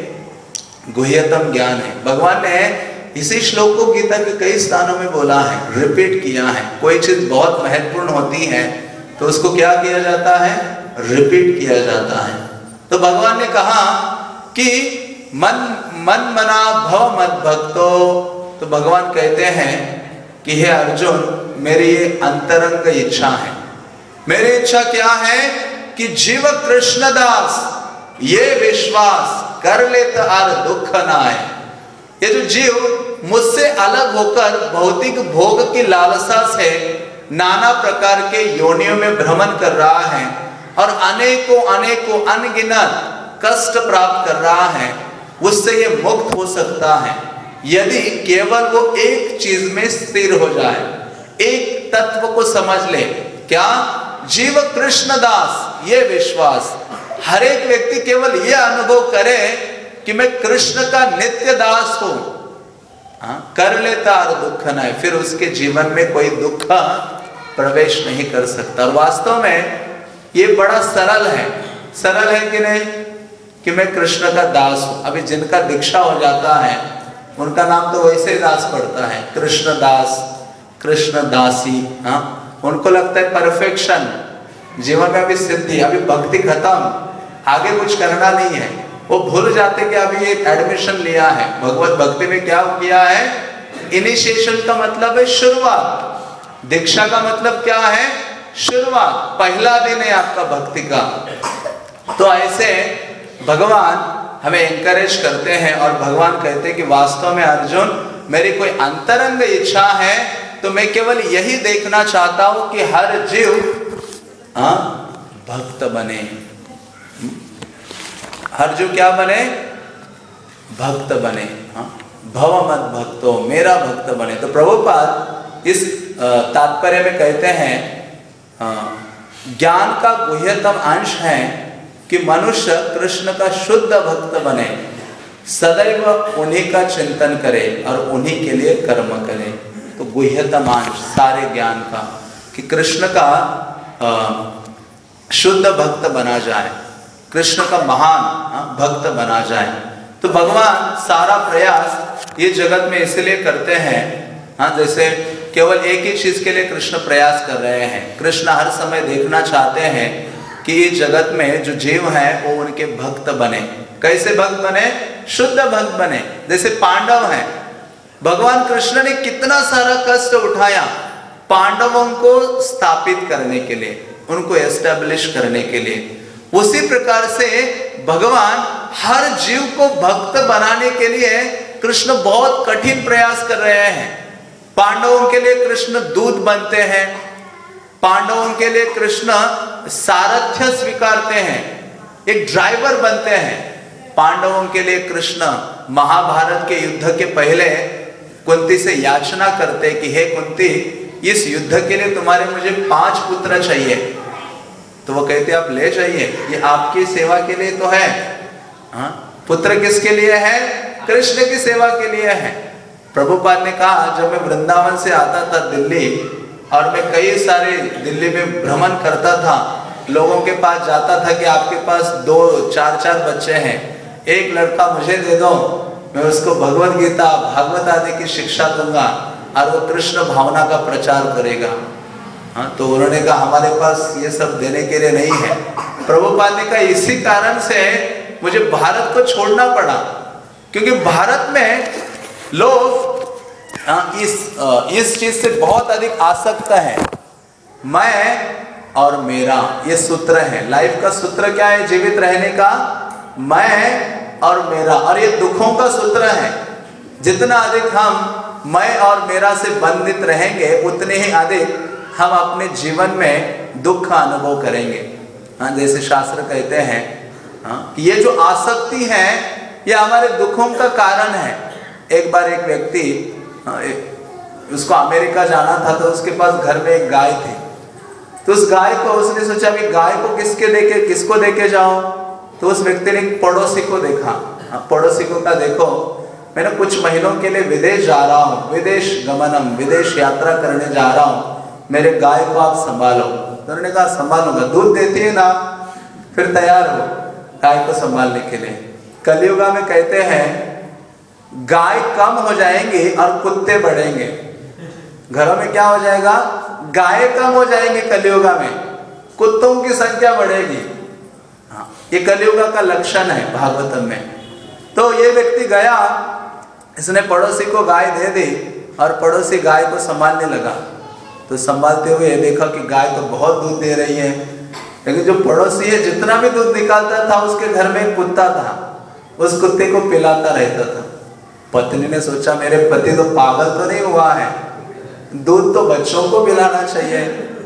गुह्यतम ज्ञान है। भगवान ने इसी श्लोक को गीता के कई स्थानों में बोला है, रिपीट किया है। कोई चीज बहुत महत्वपूर्ण होती है तो उसको क्या किया जाता है? रिपीट किया जाता है। तो भगवान ने कहा कि मन मन मना भव मद भक्तो। तो भगवान कहते हैं कि हे अर्जुन मेरी ये अंतरंग इच्छा है। मेरी इच्छा क्या है कि जीव कृष्णदास ये विश्वास कर ले तो आर दुख ना आए। ये जो जीव मुझसे अलग होकर भौतिक भोग की लालसा से नाना प्रकार के योनियों में भ्रमण कर रहा है और अनेकों अनेकों अनगिनत कष्ट प्राप्त कर रहा है, उससे ये मुक्त हो सकता है यदि केवल वो एक चीज में स्थिर हो जाए, एक तत्व को समझ ले। क्या? जीव कृष्ण दास, ये विश्वास हर एक व्यक्ति केवल यह अनुभव करे कि मैं कृष्ण का नित्य दास हूं, हाँ, कर लेता और दुख न है, फिर उसके जीवन में कोई दुख प्रवेश नहीं कर सकता। और वास्तव में ये बड़ा सरल है, सरल है कि नहीं, कि मैं कृष्ण का दास हूं। अभी जिनका दीक्षा हो जाता है उनका नाम तो वैसे ही दास पड़ता है, कृष्ण दास, कृष्ण दासी, हाँ, उनको लगता है परफेक्शन, जीवन में अभी सिद्धि, अभी भक्ति खत्म, आगे कुछ करना नहीं है। वो भूल जाते कि अभी ये एडमिशन लिया है भगवत भक्ति में, क्या किया है, इनिशिएशन का मतलब है शुरुआत, दीक्षा का मतलब क्या है, शुरुआत, पहला दिन है आपका भक्ति का। तो ऐसे भगवान हमें एनकरेज करते हैं और भगवान कहते हैं कि वास्तव में अर्जुन, मेरी कोई अंतरंग इच्छा है तो मैं केवल यही देखना चाहता हूं कि हर जीव हाँ भक्त बने, हर जीव क्या बने, भक्त बने, हाँ, भव मत भक्तो, मेरा भक्त बने। तो प्रभुपाद इस तात्पर्य में कहते हैं ज्ञान का गुह्यतम अंश है कि मनुष्य कृष्ण का शुद्ध भक्त बने, सदैव उन्हीं का चिंतन करे और उन्हीं के लिए कर्म करे। तो गुह्यतम अंश सारे ज्ञान का कि कृष्ण का आ, शुद्ध भक्त बना जाए, कृष्ण का महान भक्त बना जाए। तो भगवान सारा प्रयास ये जगत में इसलिए करते हैं, हाँ, जैसे केवल एक ही चीज के लिए कृष्ण प्रयास कर रहे हैं। कृष्ण हर समय देखना चाहते हैं कि ये जगत में जो जीव हैं वो उनके भक्त बने। कैसे भक्त बने, शुद्ध भक्त बने। जैसे पांडव हैं, भगवान कृष्ण ने कितना सारा कष्ट उठाया पांडवों को स्थापित करने के लिए, उनको एस्टेब्लिश करने के लिए। उसी प्रकार से भगवान हर जीव को भक्त बनाने के लिए कृष्ण बहुत कठिन प्रयास कर रहे हैं। पांडवों के लिए कृष्ण दूत बनते हैं, पांडवों के लिए कृष्ण सारथ्य स्वीकारते हैं, एक ड्राइवर बनते हैं। पांडवों के लिए कृष्ण महाभारत के युद्ध के पहले कुंती से याचना करते कि हे कुंती, इस युद्ध के लिए तुम्हारे मुझे पांच पुत्र चाहिए। तो वो कहते आप ले जाइए, ये आपकी सेवा के लिए तो है। हाँ, पुत्र किसके लिए है, कृष्ण की सेवा के लिए है। प्रभुपाद ने कहा, जब मैं वृंदावन से आता था दिल्ली और मैं कई सारे दिल्ली में भ्रमण करता था, लोगों के पास जाता था कि आपके पास दो चार चार बच्चे हैं, एक लड़का मुझे दे दो, मैं उसको भगवत गीता भागवत आदि की शिक्षा दूंगा और वो कृष्ण भावना का प्रचार करेगा। हाँ, तो उन्होंने कहा हमारे पास ये सब देने के लिए नहीं है। प्रभुपाद ने कहा इसी कारण से मुझे भारत को छोड़ना पड़ा, क्योंकि भारत में लोग इस इस चीज से बहुत अधिक आसक्त है। मैं और मेरा ये सूत्र है, लाइफ का सूत्र क्या है जीवित रहने का, मैं और मेरा। और ये दुखों का सूत्र है, जितना अधिक हम मैं और मेरा से बंधित रहेंगे उतने ही अधिक हम अपने जीवन में दुख का अनुभव करेंगे। हाँ, जैसे शास्त्र कहते हैं, हाँ, ये जो आसक्ति है ये हमारे दुखों का कारण है। एक बार एक व्यक्ति, हाँ, एक, उसको अमेरिका जाना था, तो उसके पास घर में एक गाय थी। तो उस गाय को उसने सोचा अभी गाय को किसके देके किसको देके जाऊं। तो उस व्यक्ति ने पड़ोसी को देखा, हाँ, पड़ोसी को कहा देखो मैं ना कुछ महीनों के लिए विदेश जा रहा हूँ, विदेश गमनम, विदेश यात्रा करने जा रहा हूँ, मेरे गाय को आप संभालो। तो उन्होंने कहा संभालूंगा, दूध देती है ना, फिर तैयार हो गाय को संभालने के लिए। कलियुगा में कहते हैं गाय कम हो जाएंगी और कुत्ते बढ़ेंगे। घरों में क्या हो जाएगा, गाय कम हो जाएंगे कलियुगा में, कुत्तों की संख्या बढ़ेगी। हाँ, ये कलियुगा का लक्षण है भागवतम में। तो ये व्यक्ति गया, इसने पड़ोसी को गाय दे दी और पड़ोसी गाय को संभालने लगा। तो संभालते हुए देखा कि गाय तो बहुत दूध दे रही है, लेकिन जो पड़ोसी है जितना भी दूध निकालता था उसके घर में एक कुत्ता था, उस कुत्ते को पिलाता रहता था। पत्नी ने सोचा मेरे पति तो पागल तो नहीं हुआ है, दूध तो बच्चों को पिलाना चाहिए,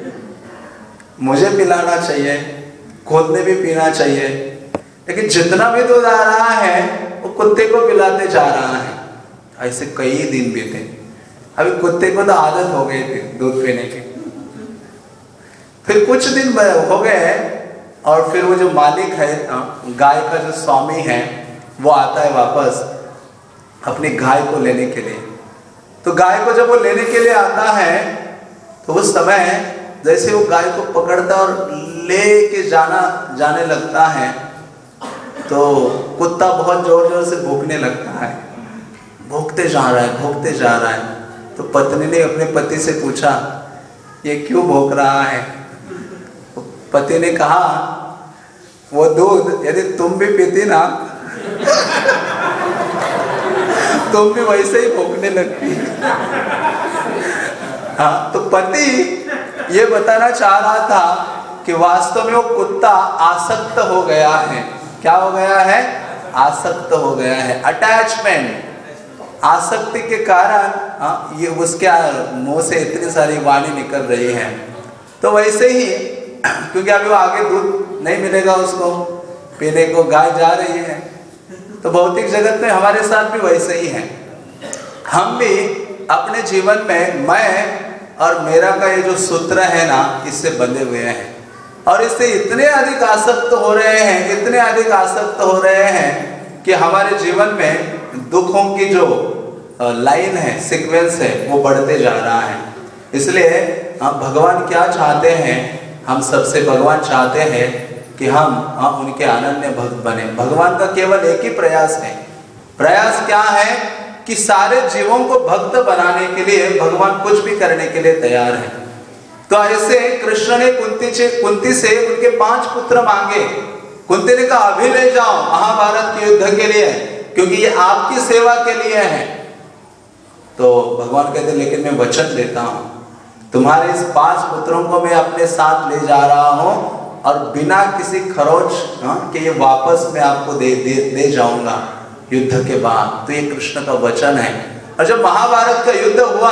मुझे पिलाना चाहिए, खुद ने भी पीना चाहिए, लेकिन जितना भी दूध आ रहा है वो कुत्ते को पिलाते जा रहा है। ऐसे कई दिन बीते। अभी कुत्ते को तो आदत हो गई थी दूध पीने की। फिर कुछ दिन हो गए और फिर वो जो मालिक है, गाय का जो स्वामी है, वो आता है वापस अपनी गाय को लेने के लिए। तो गाय को जब वो लेने के लिए आता है तो उस समय जैसे वो गाय को पकड़ता और ले के जाना जाने लगता है तो कुत्ता बहुत जोर जोर से भौंकने लगता है, भौंकते जा रहा है भौंकते जा रहा है। तो पत्नी ने अपने पति से पूछा, ये क्यों भौंक रहा है? पति ने कहा, वो दूध यदि तुम भी पीती ना तुम भी वैसे ही भौंकने लगती। हाँ, तो पति ये बताना चाह रहा था कि वास्तव में वो कुत्ता आसक्त हो गया है। क्या हो गया है? आसक्त हो गया है। अटैचमेंट, आसक्ति के कारण हाँ, ये उसके मुंह से इतनी सारी वाणी निकल रही है। तो वैसे ही क्योंकि अभी वो आगे दूध नहीं मिलेगा उसको पीने को, गाय जा रही है। तो भौतिक जगत में हमारे साथ भी वैसे ही है। हम भी अपने जीवन में मैं और मेरा का ये जो सूत्र है ना, इससे बंधे हुए हैं और इससे इतने अधिक आसक्त हो रहे हैं, इतने अधिक आसक्त हो रहे हैं कि हमारे जीवन में दुखों की जो लाइन है, सीक्वेंस है, वो बढ़ते जा रहा है। इसलिए हम भगवान क्या चाहते हैं? हम सबसे भगवान चाहते हैं कि हम हम उनके अनन्य भक्त बने। भगवान का केवल एक ही प्रयास है। प्रयास क्या है? कि सारे जीवों को भक्त बनाने के लिए भगवान कुछ भी करने के लिए तैयार है। तो ऐसे कृष्ण ने कुंती से कुंती से उनके पांच पुत्र मांगे। कुंती ने कहा, अभी ले जाओ महाभारत के युद्ध के लिए, क्योंकि ये आपकी सेवा के लिए है। तो भगवान कहते, लेकिन मैं वचन देता हूँ, तुम्हारे इस पांच पुत्रों को मैं अपने साथ ले जा रहा हूँ और बिना किसी खरोच के ये वापस मैं आपको दे दे दे जाऊंगा युद्ध के बाद। तो ये कृष्ण का वचन है। और जब महाभारत का युद्ध हुआ,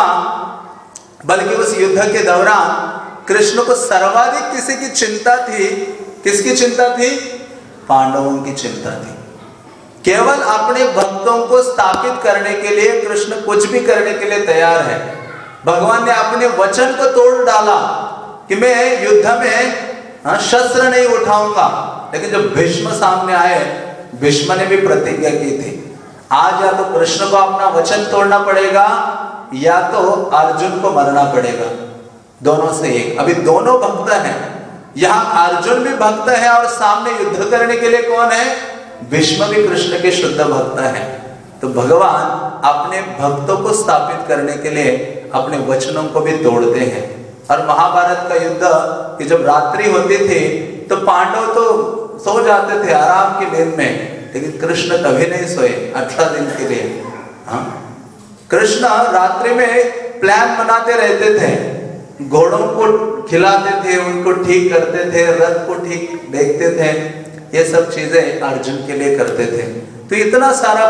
बल्कि उस युद्ध के दौरान कृष्ण को सर्वाधिक किसी की चिंता थी। किसकी चिंता थी? पांडवों की चिंता थी। केवल अपने भक्तों को स्थापित करने के लिए कृष्ण कुछ भी करने के लिए तैयार है। भगवान ने अपने वचन को तोड़ डाला कि मैं युद्ध में हाँ, शस्त्र नहीं उठाऊंगा। लेकिन जब भीष्म सामने आए, भीष्म ने भी प्रतिज्ञा की थी, आज या तो कृष्ण को अपना वचन तोड़ना पड़ेगा या तो अर्जुन को मरना पड़ेगा, दोनों से एक। अभी दोनों भक्त हैं, यहाँ अर्जुन भी भक्त है और सामने युद्ध करने के लिए कौन है? भीष्म भी कृष्ण के शुद्ध भक्त है। तो भगवान अपने भक्तों को स्थापित करने के लिए अपने वचनों को भी तोड़ते हैं। और महाभारत का युद्ध की जब रात्रि होती थी तो पांडव तो सो जाते थे आराम की नींद में, लेकिन कृष्ण कभी नहीं सोए अठारह दिन के लिए। हाँ, कृष्ण रात्रि में प्लान बनाते रहते थे, घोड़ों को खिलाते थे, उनको ठीक करते थे, रथ को ठीक देखते थे, ये सब चीजें अर्जुन के लिए करते थे। तो इतना सारा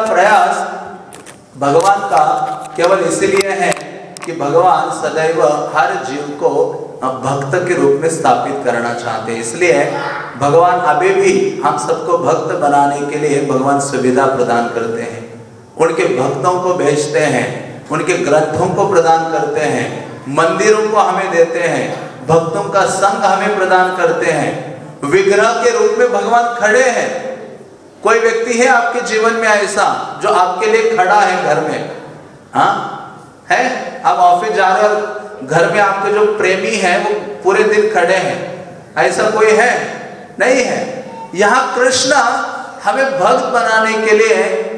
प्रयास भगवान का केवल इसलिए है कि भगवान सदैव हर जीव को भक्त के रूप में स्थापित करना चाहते हैं। इसलिए भगवान अभी भी हम सबको भक्त बनाने के लिए भगवान सुविधा प्रदान करते हैं, उनके भक्तों को भेजते हैं, उनके ग्रंथों को प्रदान करते हैं, मंदिरों को हमें देते हैं, भक्तों का संग हमें प्रदान करते हैं। विग्रह के रूप में भगवान खड़े हैं। कोई व्यक्ति है आपके जीवन में ऐसा जो आपके लिए खड़ा है घर में? हाँ है? आप ऑफिस जा रहे हो, घर में आपके जो प्रेमी हैं वो पूरे दिन खड़े हैं, ऐसा कोई है? नहीं है। यहाँ कृष्ण हमें भक्त बनाने के लिए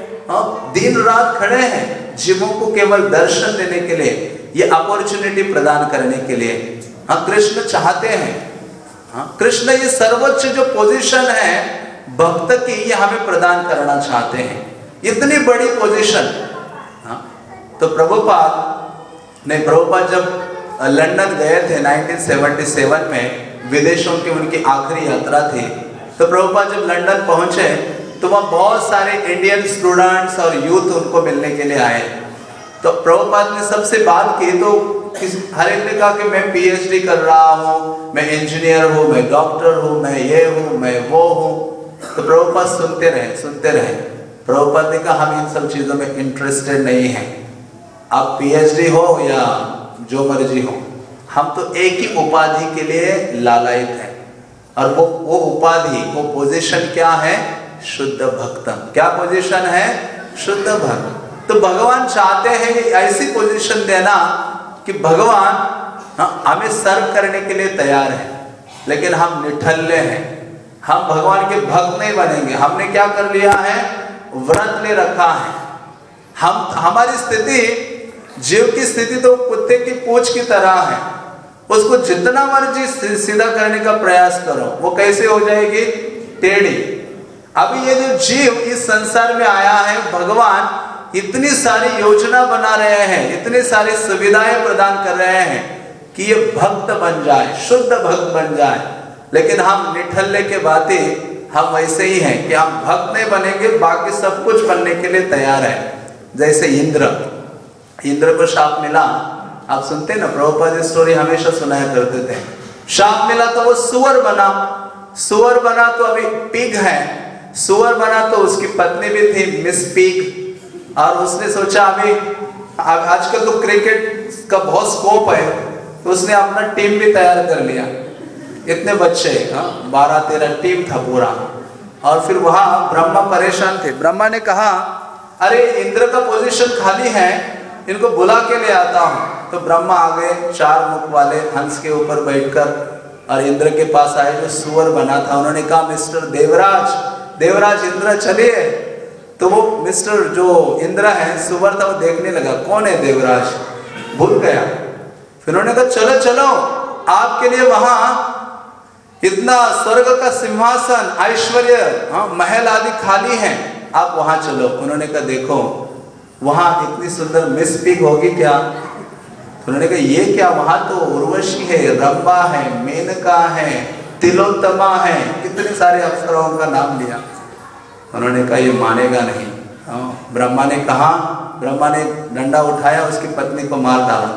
दिन रात खड़े हैं, जीवों को केवल दर्शन देने के लिए, ये अपॉर्चुनिटी प्रदान करने के लिए। हाँ, कृष्ण चाहते हैं। हाँ, कृष्ण ये सर्वोच्च जो पोजीशन है भक्त की, ये हमें प्रदान करना चाहते हैं, इतनी बड़ी पोजीशन। हाँ, तो प्रभुपाद ने प्रभुपाद जब लंदन गए थे उन्नीस सौ सतहत्तर में, विदेशों की उनकी आखिरी यात्रा थी, तो प्रभुपाद जब लंदन पहुंचे तो वहाँ बहुत सारे इंडियन स्टूडेंट्स और यूथ उनको मिलने के लिए आए। तो प्रभुपाद ने सबसे बात की तो हर एक ने कहा कि मैं पीएचडी कर रहा हूँ, मैं इंजीनियर हूँ, मैं डॉक्टर हूँ, मैं ये हूँ, मैं वो हूँ। तो प्रभुपाद सुनते रहे सुनते रहे प्रभुपाद ने कहा हम इन सब चीज़ों में इंटरेस्टेड नहीं हैं, आप पीएचडी हो या जो मर्जी हो, हम तो एक ही उपाधि के लिए लालायित हैं, और वो वो उपाधि, वो पोजीशन क्या है? शुद्ध भक्तम। क्या पोजीशन है? शुद्ध भक्त। तो भगवान चाहते हैं ऐसी पोजीशन देना कि भगवान हाँ, हमें सर्व करने के लिए तैयार है, लेकिन हम निठल्ले हैं, हम भगवान के भक्त नहीं बनेंगे। हमने क्या कर लिया है? व्रत ले रखा है। हम हमारी स्थिति, जीव की स्थिति तो कुत्ते की पूंछ की तरह है, उसको जितना मर्जी सीधा करने का प्रयास करो, वो कैसे हो जाएगी? टेढ़ी। अभी ये जो जीव इस संसार में आया है, भगवान इतनी सारी योजना बना रहे हैं, इतनी सारी सुविधाएं प्रदान कर रहे हैं कि ये भक्त बन जाए, शुद्ध भक्त बन जाए, लेकिन हम निठल्ले के बातें हम वैसे ही हैं कि हम भक्त नहीं बनेंगे, बाकी सब कुछ बनने के लिए तैयार है। जैसे इंद्र, इंद्र को शाप मिला, आप सुनते ना, प्रभुपाद स्टोरी हमेशा सुनाया करते थे। शाप मिला तो वो सुअर बना, सुअर बना तो अभी पिग है, सुअर बना तो उसकी पत्नी भी थी मिस पिग, और उसने सोचा अभी आजकल तो क्रिकेट का बहुत स्कोप है, तो उसने अपना टीम भी तैयार कर लिया। इतने बच्चे, बारह तेरह टीम था पूरा, और फिर वहां ब्रह्मा परेशान थे। ब्रह्मा ने कहा अरे इंद्र का पोजीशन खाली है, इनको बुला के ले आता हूं। तो ब्रह्मा आ गए चार मुख वाले हंस के ऊपर बैठकर, और इंद्र के पास आए जो सुअर बना था। उन्होंने कहा मिस्टर देवराज, देवराज इंद्र चलिए। तो वो मिस्टर जो इंद्र है, सुअर था, वो देखने लगा कौन है देवराज, भूल गया। फिर उन्होंने कहा चलो चलो, आपके लिए वहां इतना स्वर्ग का सिंहासन, ऐश्वर्य, हाँ, महल आदि खाली हैं, आप वहां चलो। उन्होंने कहा देखो वहां इतनी सुंदर मिस पिग होगी क्या? तो उन्होंने कहा ये क्या, वहां तो उर्वशी है, रंभा है, मेनका है, तिलोत्तमा है, कितने सारे अप्सराओं का नाम लिया। उन्होंने कहा ये मानेगा नहीं। ब्रह्मा ने कहा, ब्रह्मा ने डंडा उठाया, उसकी पत्नी को मार डाला।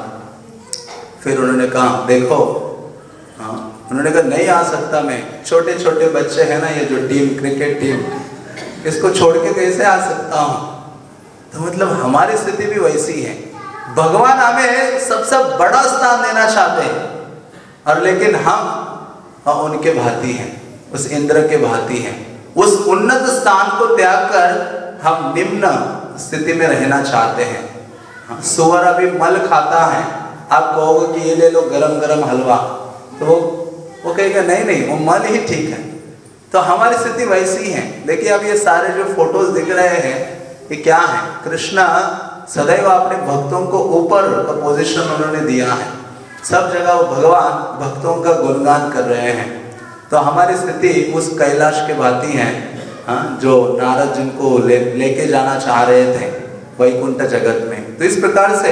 फिर उन्होंने कहा देखो, हाँ, उन्होंने कहा नहीं आ सकता मैं, छोटे छोटे बच्चे हैं ना, ये जो टीम, क्रिकेट टीम, इसको छोड़ के कैसे आ सकता हूँ? तो मतलब हमारी स्थिति भी वैसी है। भगवान हमें सबसे बड़ा स्थान देना चाहते हैं, और लेकिन हम उनके भांति हैं, उस इंद्र के भांति हैं। उस उन्नत स्थान को त्याग कर हम निम्न स्थिति में रहना चाहते हैं। सुअर अभी मल खाता है, आप कहोगे कि ये ले लो गरम गरम हलवा, तो वो वो कहेगा नहीं नहीं, वो मल ही ठीक है। तो हमारी स्थिति वैसी है। देखिए अब ये सारे जो फोटोज दिख रहे हैं, ये क्या है? कृष्णा सदैव अपने भक्तों को ऊपर का पोजीशन उन्होंने दिया है, सब जगह वो भगवान भक्तों का गुणगान कर रहे हैं। तो हमारी स्थिति उस कैलाश के भांति है, हाँ, जो नारद जिनको ले लेके जाना चाह रहे थे वैकुंठ जगत में। तो इस प्रकार से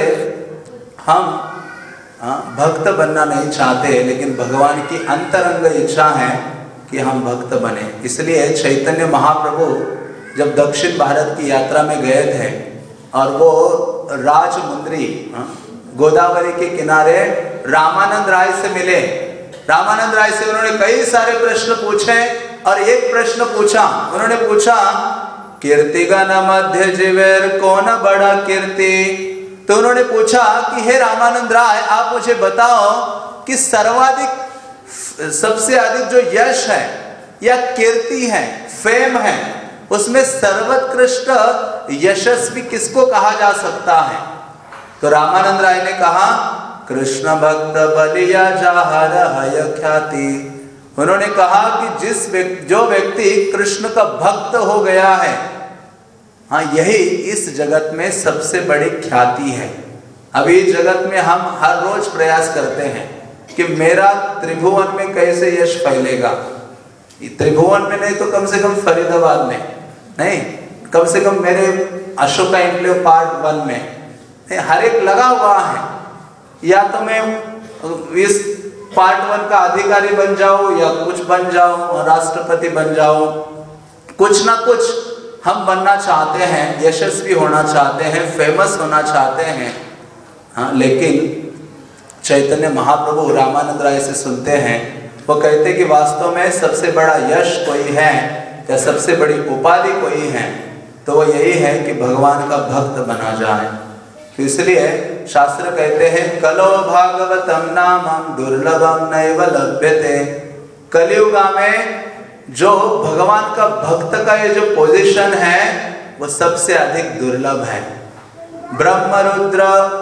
हम हाँ, भक्त बनना नहीं चाहते, लेकिन भगवान की अंतरंग इच्छा है कि हम भक्त बने। इसलिए चैतन्य महाप्रभु जब दक्षिण भारत की यात्रा में गए थे, और वो राजमुंद्री गोदावरी के किनारे रामानंद राय से मिले। रामानंद राय से उन्होंने कई सारे प्रश्न पूछे, और एक प्रश्न पूछा, उन्होंने पूछा कीर्तिगण मध्य जीवेर कौन बड़ा कीर्ति। तो उन्होंने पूछा कि हे रामानंद राय, आप मुझे बताओ कि सर्वाधिक, सबसे अधिक जो यश है या कीर्ति है, फेम है, उसमें सर्वोत्कृष्ट यशस्वी किसको कहा जा सकता है? तो रामानंद राय ने कहा कृष्ण भक्त बलिया जाहर हय ख्याति। उन्होंने कहा कि जिस व्यक्ति, जो व्यक्ति कृष्ण का भक्त हो गया है, हाँ, यही इस जगत में सबसे बड़ी ख्याति है। अभी जगत में हम हर रोज प्रयास करते हैं कि मेरा त्रिभुवन में कैसे यश फैलेगा। त्रिभुवन में नहीं तो कम से कम फरीदाबाद में, नहीं कम से कम मेरे अशोका एन्क्लेव पार्ट वन में, नहीं, हर एक लगा हुआ है। या तो मैं इस पार्ट वन का अधिकारी बन जाऊं, या कुछ बन जाऊं, राष्ट्रपति बन जाऊं, कुछ ना कुछ हम बनना चाहते हैं, यशस्वी होना चाहते हैं, फेमस होना चाहते हैं। हाँ, लेकिन चैतन्य महाप्रभु रामानंद राय से सुनते हैं, वो कहते कि वास्तव में सबसे बड़ा यश कोई है या सबसे बड़ी उपाधि कोई है, तो वो यही है कि भगवान का भक्त बना जाए। तो इसलिए शास्त्र कहते हैं कलो भागवतम नामम दुर्लभम नैव लभ्यते। कलियुगा में जो भगवान का भक्त का ये जो पोजीशन है वो सबसे अधिक दुर्लभ है। ब्रह्मरुद्र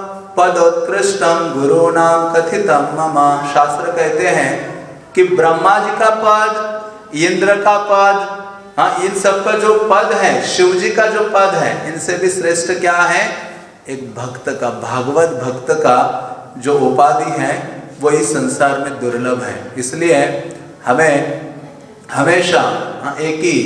पदोत्कृष्टम गुरुनाम कथितम मम। शास्त्र कहते हैं कि ब्रह्मा जी का पद, इंद्र का पद, हाँ इन सब का जो पद है, शिव जी का जो पद है, इनसे भी श्रेष्ठ क्या है? एक भक्त का, भागवत भक्त का जो उपाधि है वो इस संसार में दुर्लभ है। इसलिए हमें हमेशा हाँ, एक ही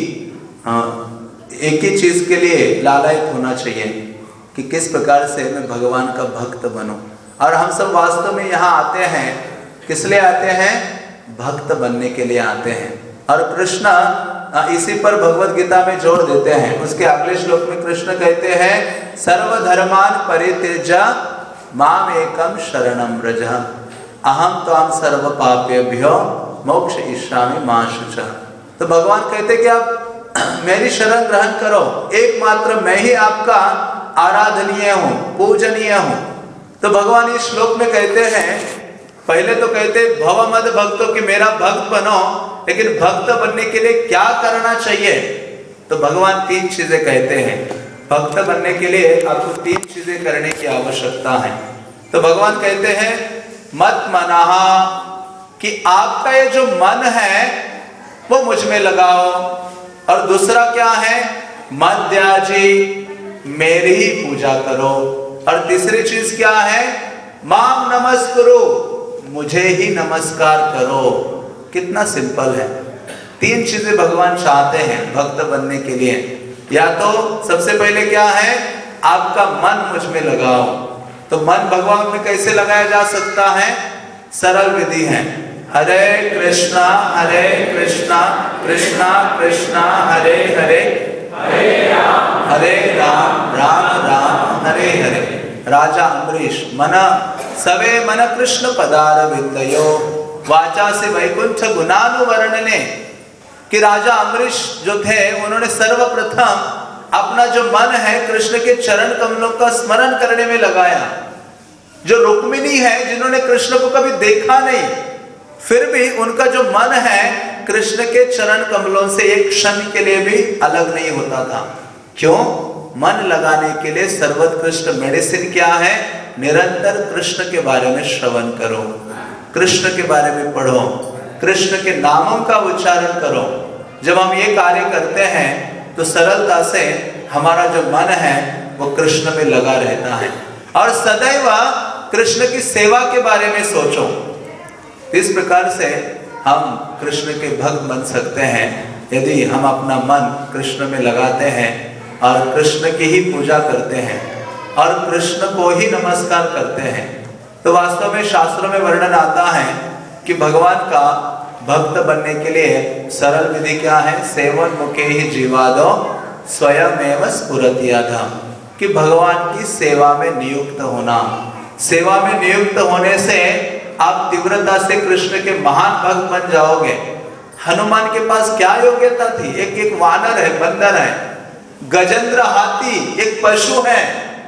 हाँ, एक ही चीज के लिए लालायित होना चाहिए कि किस प्रकार से मैं भगवान का भक्त बनूं। और हम सब वास्तव में यहाँ आते हैं, किस लिए आते हैं? भक्त बनने के लिए आते हैं। और कृष्ण इसी पर भगवत गीता में जोड़ देते हैं। उसके अगले श्लोक में कृष्ण कहते हैं सर्वधर्मान परित्यज्य माम एकम शरणम व्रज अहम त्वाम सर्व पापेभ्यो मोक्ष इष्यामि मा शुचः। तो भगवान कहते कि आप मेरी शरण ग्रहण करो, एकमात्र मैं ही आपका आराधनीय हूँ, पूजनीय हूँ। तो भगवान इस श्लोक में कहते हैं, पहले तो कहते भव मद भक्तों कि मेरा भक्त बनो, लेकिन भक्त बनने के लिए क्या करना चाहिए? तो भगवान तीन चीजें कहते हैं। भक्त बनने के लिए आपको तीन चीजें करने की आवश्यकता है। तो भगवान कहते हैं मत मनाहा, कि आपका ये जो मन है वो मुझ में लगाओ। और दूसरा क्या है? मद्याजी, मेरी ही पूजा करो। और तीसरी चीज क्या है? माम नमस्कुरु, मुझे ही नमस्कार करो। कितना सिंपल है। तीन चीजें भगवान चाहते हैं भक्त बनने के लिए। या तो सबसे पहले क्या है? आपका मन मुझ में लगाओ। तो मन भगवान में कैसे लगाया जा सकता है? सरल विधि है। हरे कृष्णा हरे कृष्णा कृष्णा कृष्णा हरे हरे हरे राम हरे राम राम राम हरे हरे। राजा अम्बरीश मन सवे मन कृष्ण पदार विंदयो वाचा से वैकुंठ गुणानुवर्णने। कि राजा अम्बरीश जो थे उन्होंने सर्वप्रथम अपना जो मन है कृष्ण के चरण कमलों का स्मरण करने में लगाया। जो रुक्मिणी है जिन्होंने कृष्ण को कभी देखा नहीं, फिर भी उनका जो मन है कृष्ण के चरण कमलों से एक क्षण के लिए भी अलग नहीं होता था। क्यों? मन लगाने के लिए सर्वोत्कृष्ट मेडिसिन क्या है? निरंतर कृष्ण के बारे में श्रवण करो, कृष्ण के बारे में पढ़ो, कृष्ण के नामों का उच्चारण करो। जब हम ये कार्य करते हैं तो सरलता से हमारा जो मन है वो कृष्ण में लगा रहता है। और सदैव कृष्ण की सेवा के बारे में सोचो। इस प्रकार से हम कृष्ण के भक्त बन सकते हैं यदि हम अपना मन कृष्ण में लगाते हैं और कृष्ण की ही पूजा करते हैं और कृष्ण को ही नमस्कार करते हैं। तो वास्तव में शास्त्रों में वर्णन आता है कि भगवान का भक्त बनने के लिए सरल विधि क्या है? सेवन मुखे ही जीवादो स्वयं एवं स्फुरति अधम। कि भगवान की सेवा में नियुक्त होना। सेवा में नियुक्त होने से आप तीव्रता से कृष्ण के महान भक्त बन जाओगे। हनुमान के पास क्या योग्यता थी? एक एक वानर है, बंदर है। गजेंद्र हाथी एक पशु है।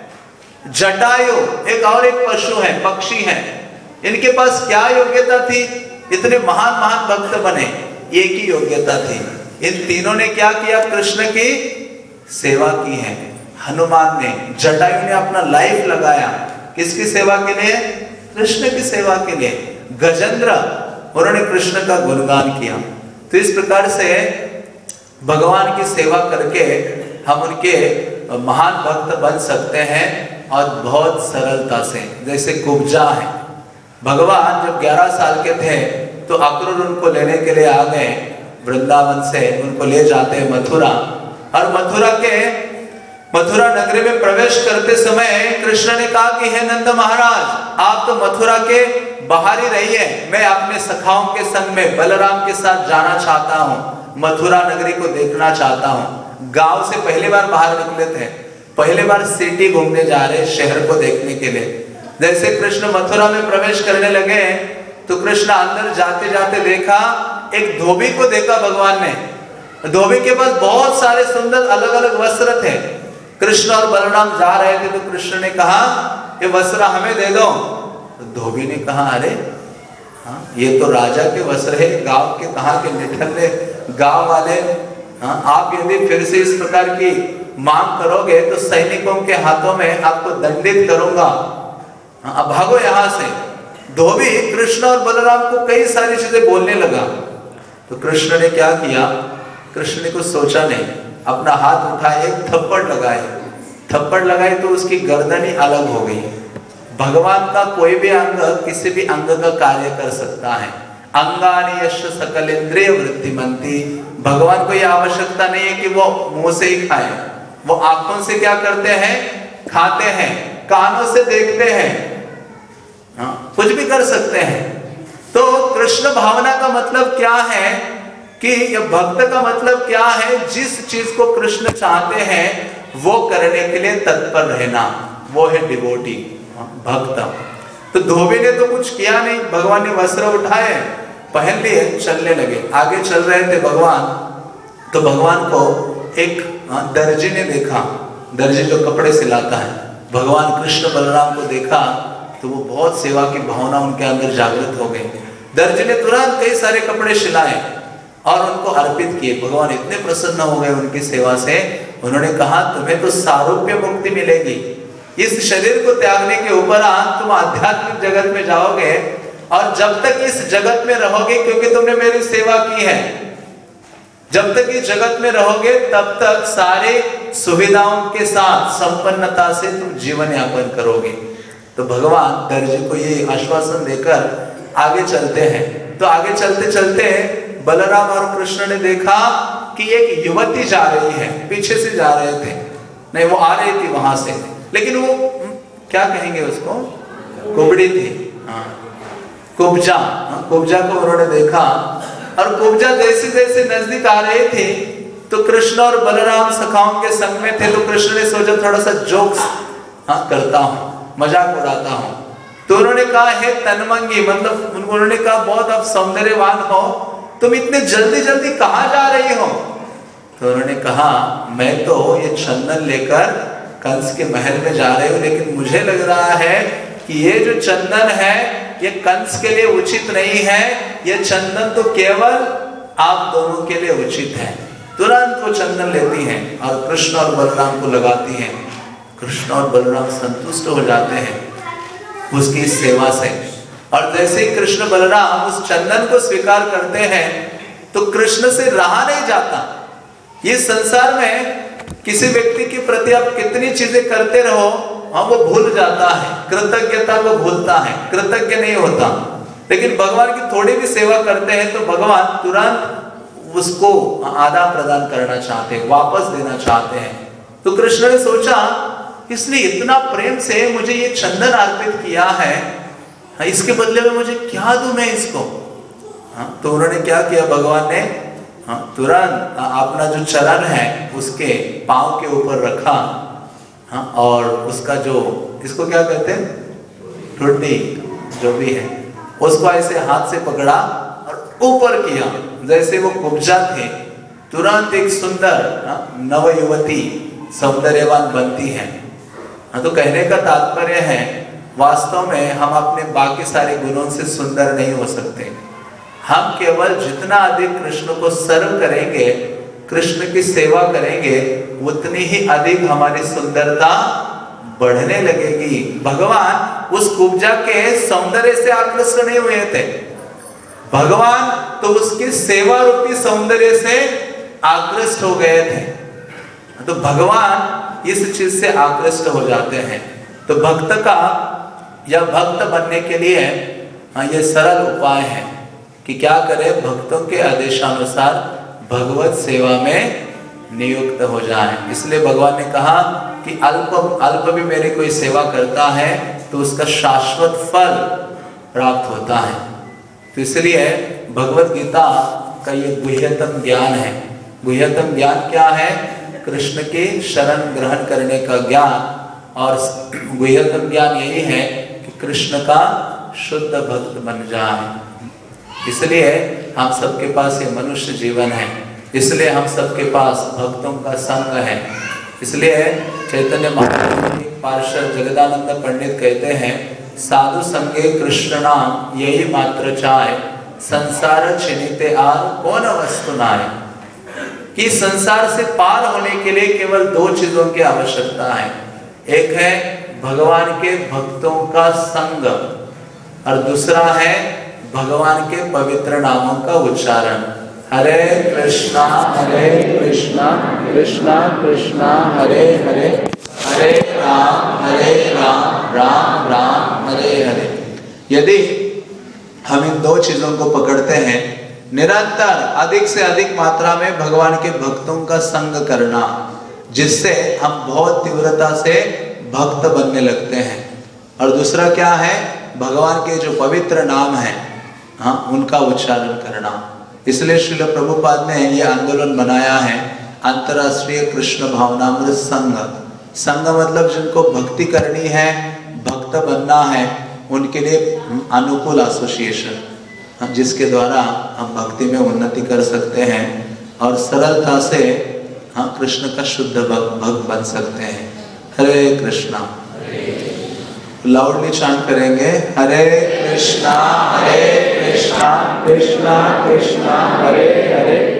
जटायु एक और एक पशु है, पक्षी है। इनके पास क्या योग्यता थी? इतने महान महान भक्त बने। एक ही योग्यता थी, इन तीनों ने क्या किया? कृष्ण की सेवा की है। हनुमान ने, जटायु ने अपना लाइफ लगाया किसकी सेवा के लिए? कृष्ण की सेवा के लिए। गजेंद्र उन्होंने कृष्ण का गुणगान किया। तो इस प्रकार से भगवान की सेवा करके हम उनके महान भक्त बन सकते हैं और बहुत सरलता से। जैसे कुब्जा है, भगवान जब ग्यारह साल के थे तो अक्रूर उनको लेने के लिए आ गए वृंदावन से, उनको ले जाते हैं मथुरा। और मथुरा के मथुरा नगरी में प्रवेश करते समय कृष्ण ने कहा कि हे नंद महाराज, आप तो मथुरा के बाहर ही रहिए, मैं अपने सखाओं के संग में बलराम के साथ जाना चाहता हूँ, मथुरा नगरी को देखना चाहता हूँ। गांव से पहली बार बाहर निकले थे, पहली बार सिटी घूमने जा रहे, शहर को देखने के लिए। जैसे कृष्ण मथुरा में प्रवेश करने लगे तो कृष्ण अंदर जाते जाते देखा, एक धोबी को देखा भगवान ने। धोबी के पास बहुत सारे सुंदर अलग अलग वस्त्र थे। कृष्ण और बलराम जा रहे थे तो कृष्ण ने कहा ये वस्त्र हमें दे दो। तो धोबी ने कहा अरे हाँ, ये तो राजा के वस्त्र है, गांव के कहाँ के निठल्ले गांव वाले, हाँ, आप यदि फिर से इस प्रकार की मांग करोगे तो सैनिकों के हाथों में आपको दंडित करूंगा, हाँ, अब भागो यहाँ से। धोबी कृष्ण और बलराम को कई सारी चीजें बोलने लगा। तो कृष्ण ने क्या किया, कृष्ण ने कुछ सोचा नहीं, अपना हाथ उठाए एक थप्पड़ लगाए, थप्पड़ लगाए तो उसकी गर्दन ही अलग हो गई। भगवान का कोई भी अंग किसी भी अंग का कार्य कर सकता है। अंगानि यश सकल इंद्रिय वृत्तिमंती, भगवान को यह आवश्यकता नहीं है कि वो मुंह से ही खाए, वो आंखों से क्या करते हैं, खाते हैं, कानों से देखते हैं, हाँ, कुछ भी कर सकते हैं। तो कृष्ण भावना का मतलब क्या है कि यह भक्त का मतलब क्या है, जिस चीज को कृष्ण चाहते हैं वो करने के लिए तत्पर रहना, वो है डिवोटी, भक्त। तो धोबी ने तो कुछ किया नहीं, भगवान ने वस्त्र उठाए, पहन लिए, चलने लगे। आगे चल रहे थे भगवान, तो भगवान को एक दर्जी ने देखा, दर्जी जो कपड़े सिलाता है, भगवान कृष्ण बलराम को देखा तो वो बहुत सेवा की भावना उनके अंदर जागृत हो गई। दर्जी ने तुरंत कई सारे कपड़े सिलाए और उनको अर्पित किए। भगवान इतने प्रसन्न हो गए उनकी सेवा से, उन्होंने कहा तुम्हें तो सारूप्य मुक्ति मिलेगी, इस शरीर को त्यागने के उपरांत तुम आध्यात्मिक जगत में जाओगे, और जब तक इस जगत में रहोगे, क्योंकि तुमने मेरी सेवा की है, जब तक इस जगत में रहोगे तब तक सारे सुविधाओं के साथ संपन्नता से तुम जीवन यापन करोगे। तो भगवान दर्जी को ये आश्वासन देकर आगे चलते हैं। तो आगे चलते चलते बलराम और कृष्ण ने देखा कि एक युवती जा रही है, पीछे से जा रहे थे, नहीं वो आ रही थी वहां से, लेकिन वो क्या कहेंगे उसको, कुबड़ी थी, हाँ, कुब्जा, हाँ, कुब्जा को उन्होंने देखा। और कुब्जा जैसे जैसे नजदीक आ रहे थे तो कृष्ण और बलराम सखाओं के संग में थे, तो कृष्ण ने सोचा थोड़ा सा जोक्स हाँ करता हूँ, मजाक उड़ाता हूँ। तो उन्होंने कहा हे तनमंगी, मतलब उन्होंने कहा बहुत आप सौंदर्यवान हो, तुम इतने जल्दी जल्दी कहाँ जा रही हो। तो उन्होंने कहा मैं तो ये चंदन लेकर कंस के महल में जा रही हूँ, लेकिन मुझे लग रहा है कि ये जो चंदन है ये कंस के लिए उचित नहीं है, ये चंदन तो केवल आप दोनों के लिए उचित है। तुरंत वो चंदन लेती हैं और कृष्ण और बलराम को लगाती हैं। कृष्ण और बलराम संतुष्ट हो जाते हैं उसकी सेवा से, और जैसे ही कृष्ण बलराम उस चंदन को स्वीकार करते हैं तो कृष्ण से रहा नहीं जाता। ये संसार में किसी व्यक्ति के प्रति आप कितनी चीजें करते रहो, हाँ वो भूल जाता है, कृतज्ञता को भूलता है, कृतज्ञ नहीं होता। लेकिन भगवान की थोड़ी भी सेवा करते हैं तो भगवान तुरंत उसको आदान प्रदान करना चाहते हैं, वापस देना चाहते हैं। तो कृष्ण ने सोचा इसने इतना प्रेम से मुझे ये चंदन अर्पित किया है, इसके बदले में मुझे क्या दूं मैं इसको। हाँ, तो उन्होंने क्या किया, भगवान ने हाँ, तुरंत अपना जो चरण है उसके पांव के ऊपर रखा, हाँ, और उसका जो इसको क्या कहते हैं, ठुड्डी जो भी है, उसको ऐसे हाथ से पकड़ा और ऊपर किया। जैसे वो कुब्जा थे, तुरंत एक सुंदर नव युवती सौंदर्यवान बनती है। हाँ, तो कहने का तात्पर्य है वास्तव में हम अपने बाकी सारे गुणों से सुंदर नहीं हो सकते। हम केवल जितना अधिक कृष्ण को सर्व करेंगे, कृष्ण की सेवा करेंगे, उतनी ही अधिक हमारी सुंदरता बढ़ने लगेगी। भगवान उस कुब्जा के सौंदर्य से आकृष्ट नहीं हुए थे, भगवान तो उसकी सेवा रूपी सौंदर्य से आकृष्ट हो गए थे। तो भगवान इस चीज से आकृष्ट हो जाते हैं। तो भक्त का या भक्त बनने के लिए ये सरल उपाय है कि क्या करें, भक्तों के आदेशानुसार भगवत सेवा में नियुक्त हो जाए। इसलिए भगवान ने कहा कि अल्प अल्प भी मेरी कोई सेवा करता है तो उसका शाश्वत फल प्राप्त होता है। तो इसलिए भगवत गीता का ये गुह्यतम ज्ञान है। गुह्यतम ज्ञान क्या है? कृष्ण के शरण ग्रहण करने का ज्ञान। और गुह्यतम ज्ञान यही है कि कृष्ण का शुद्ध भक्त बन जाए। इसलिए हम सबके पास ये मनुष्य जीवन है, इसलिए हम सबके पास भक्तों का संग है। इसलिए चैतन्य महाप्रभु पार्षद जगदानंद पंडित कहते हैं, साधु संगे कृष्ण नाम यही मात्र चाहे, संसार छिनिते आर कौन वस्तु नाय। कि संसार से पार होने के लिए केवल दो चीजों की आवश्यकता है। एक है भगवान के भक्तों का संग और दूसरा है भगवान के पवित्र नामों का उच्चारण। हरे कृष्णा हरे कृष्णा कृष्णा कृष्णा हरे हरे, हरे राम हरे राम राम राम हरे हरे। यदि हम इन दो चीजों को पकड़ते हैं, निरंतर अधिक से अधिक मात्रा में भगवान के भक्तों का संग करना, जिससे हम बहुत तीव्रता से भक्त बनने लगते हैं। और दूसरा क्या है, भगवान के जो पवित्र नाम हैं, हाँ, उनका उच्चारण करना। इसलिए श्रील प्रभुपाद ने ये आंदोलन बनाया है, अंतर्राष्ट्रीय कृष्ण भावनामृत संघ। संघ मतलब जिनको भक्ति करनी है, भक्त बनना है, उनके लिए अनुकूल एसोसिएशन, जिसके द्वारा हम भक्ति में उन्नति कर सकते हैं और सरलता से हम कृष्ण का शुद्ध भक्त बन सकते हैं। हरे कृष्णा। लाउडली चांट करेंगे, हरे कृष्णा हरे कृष्णा कृष्णा कृष्णा हरे हरे,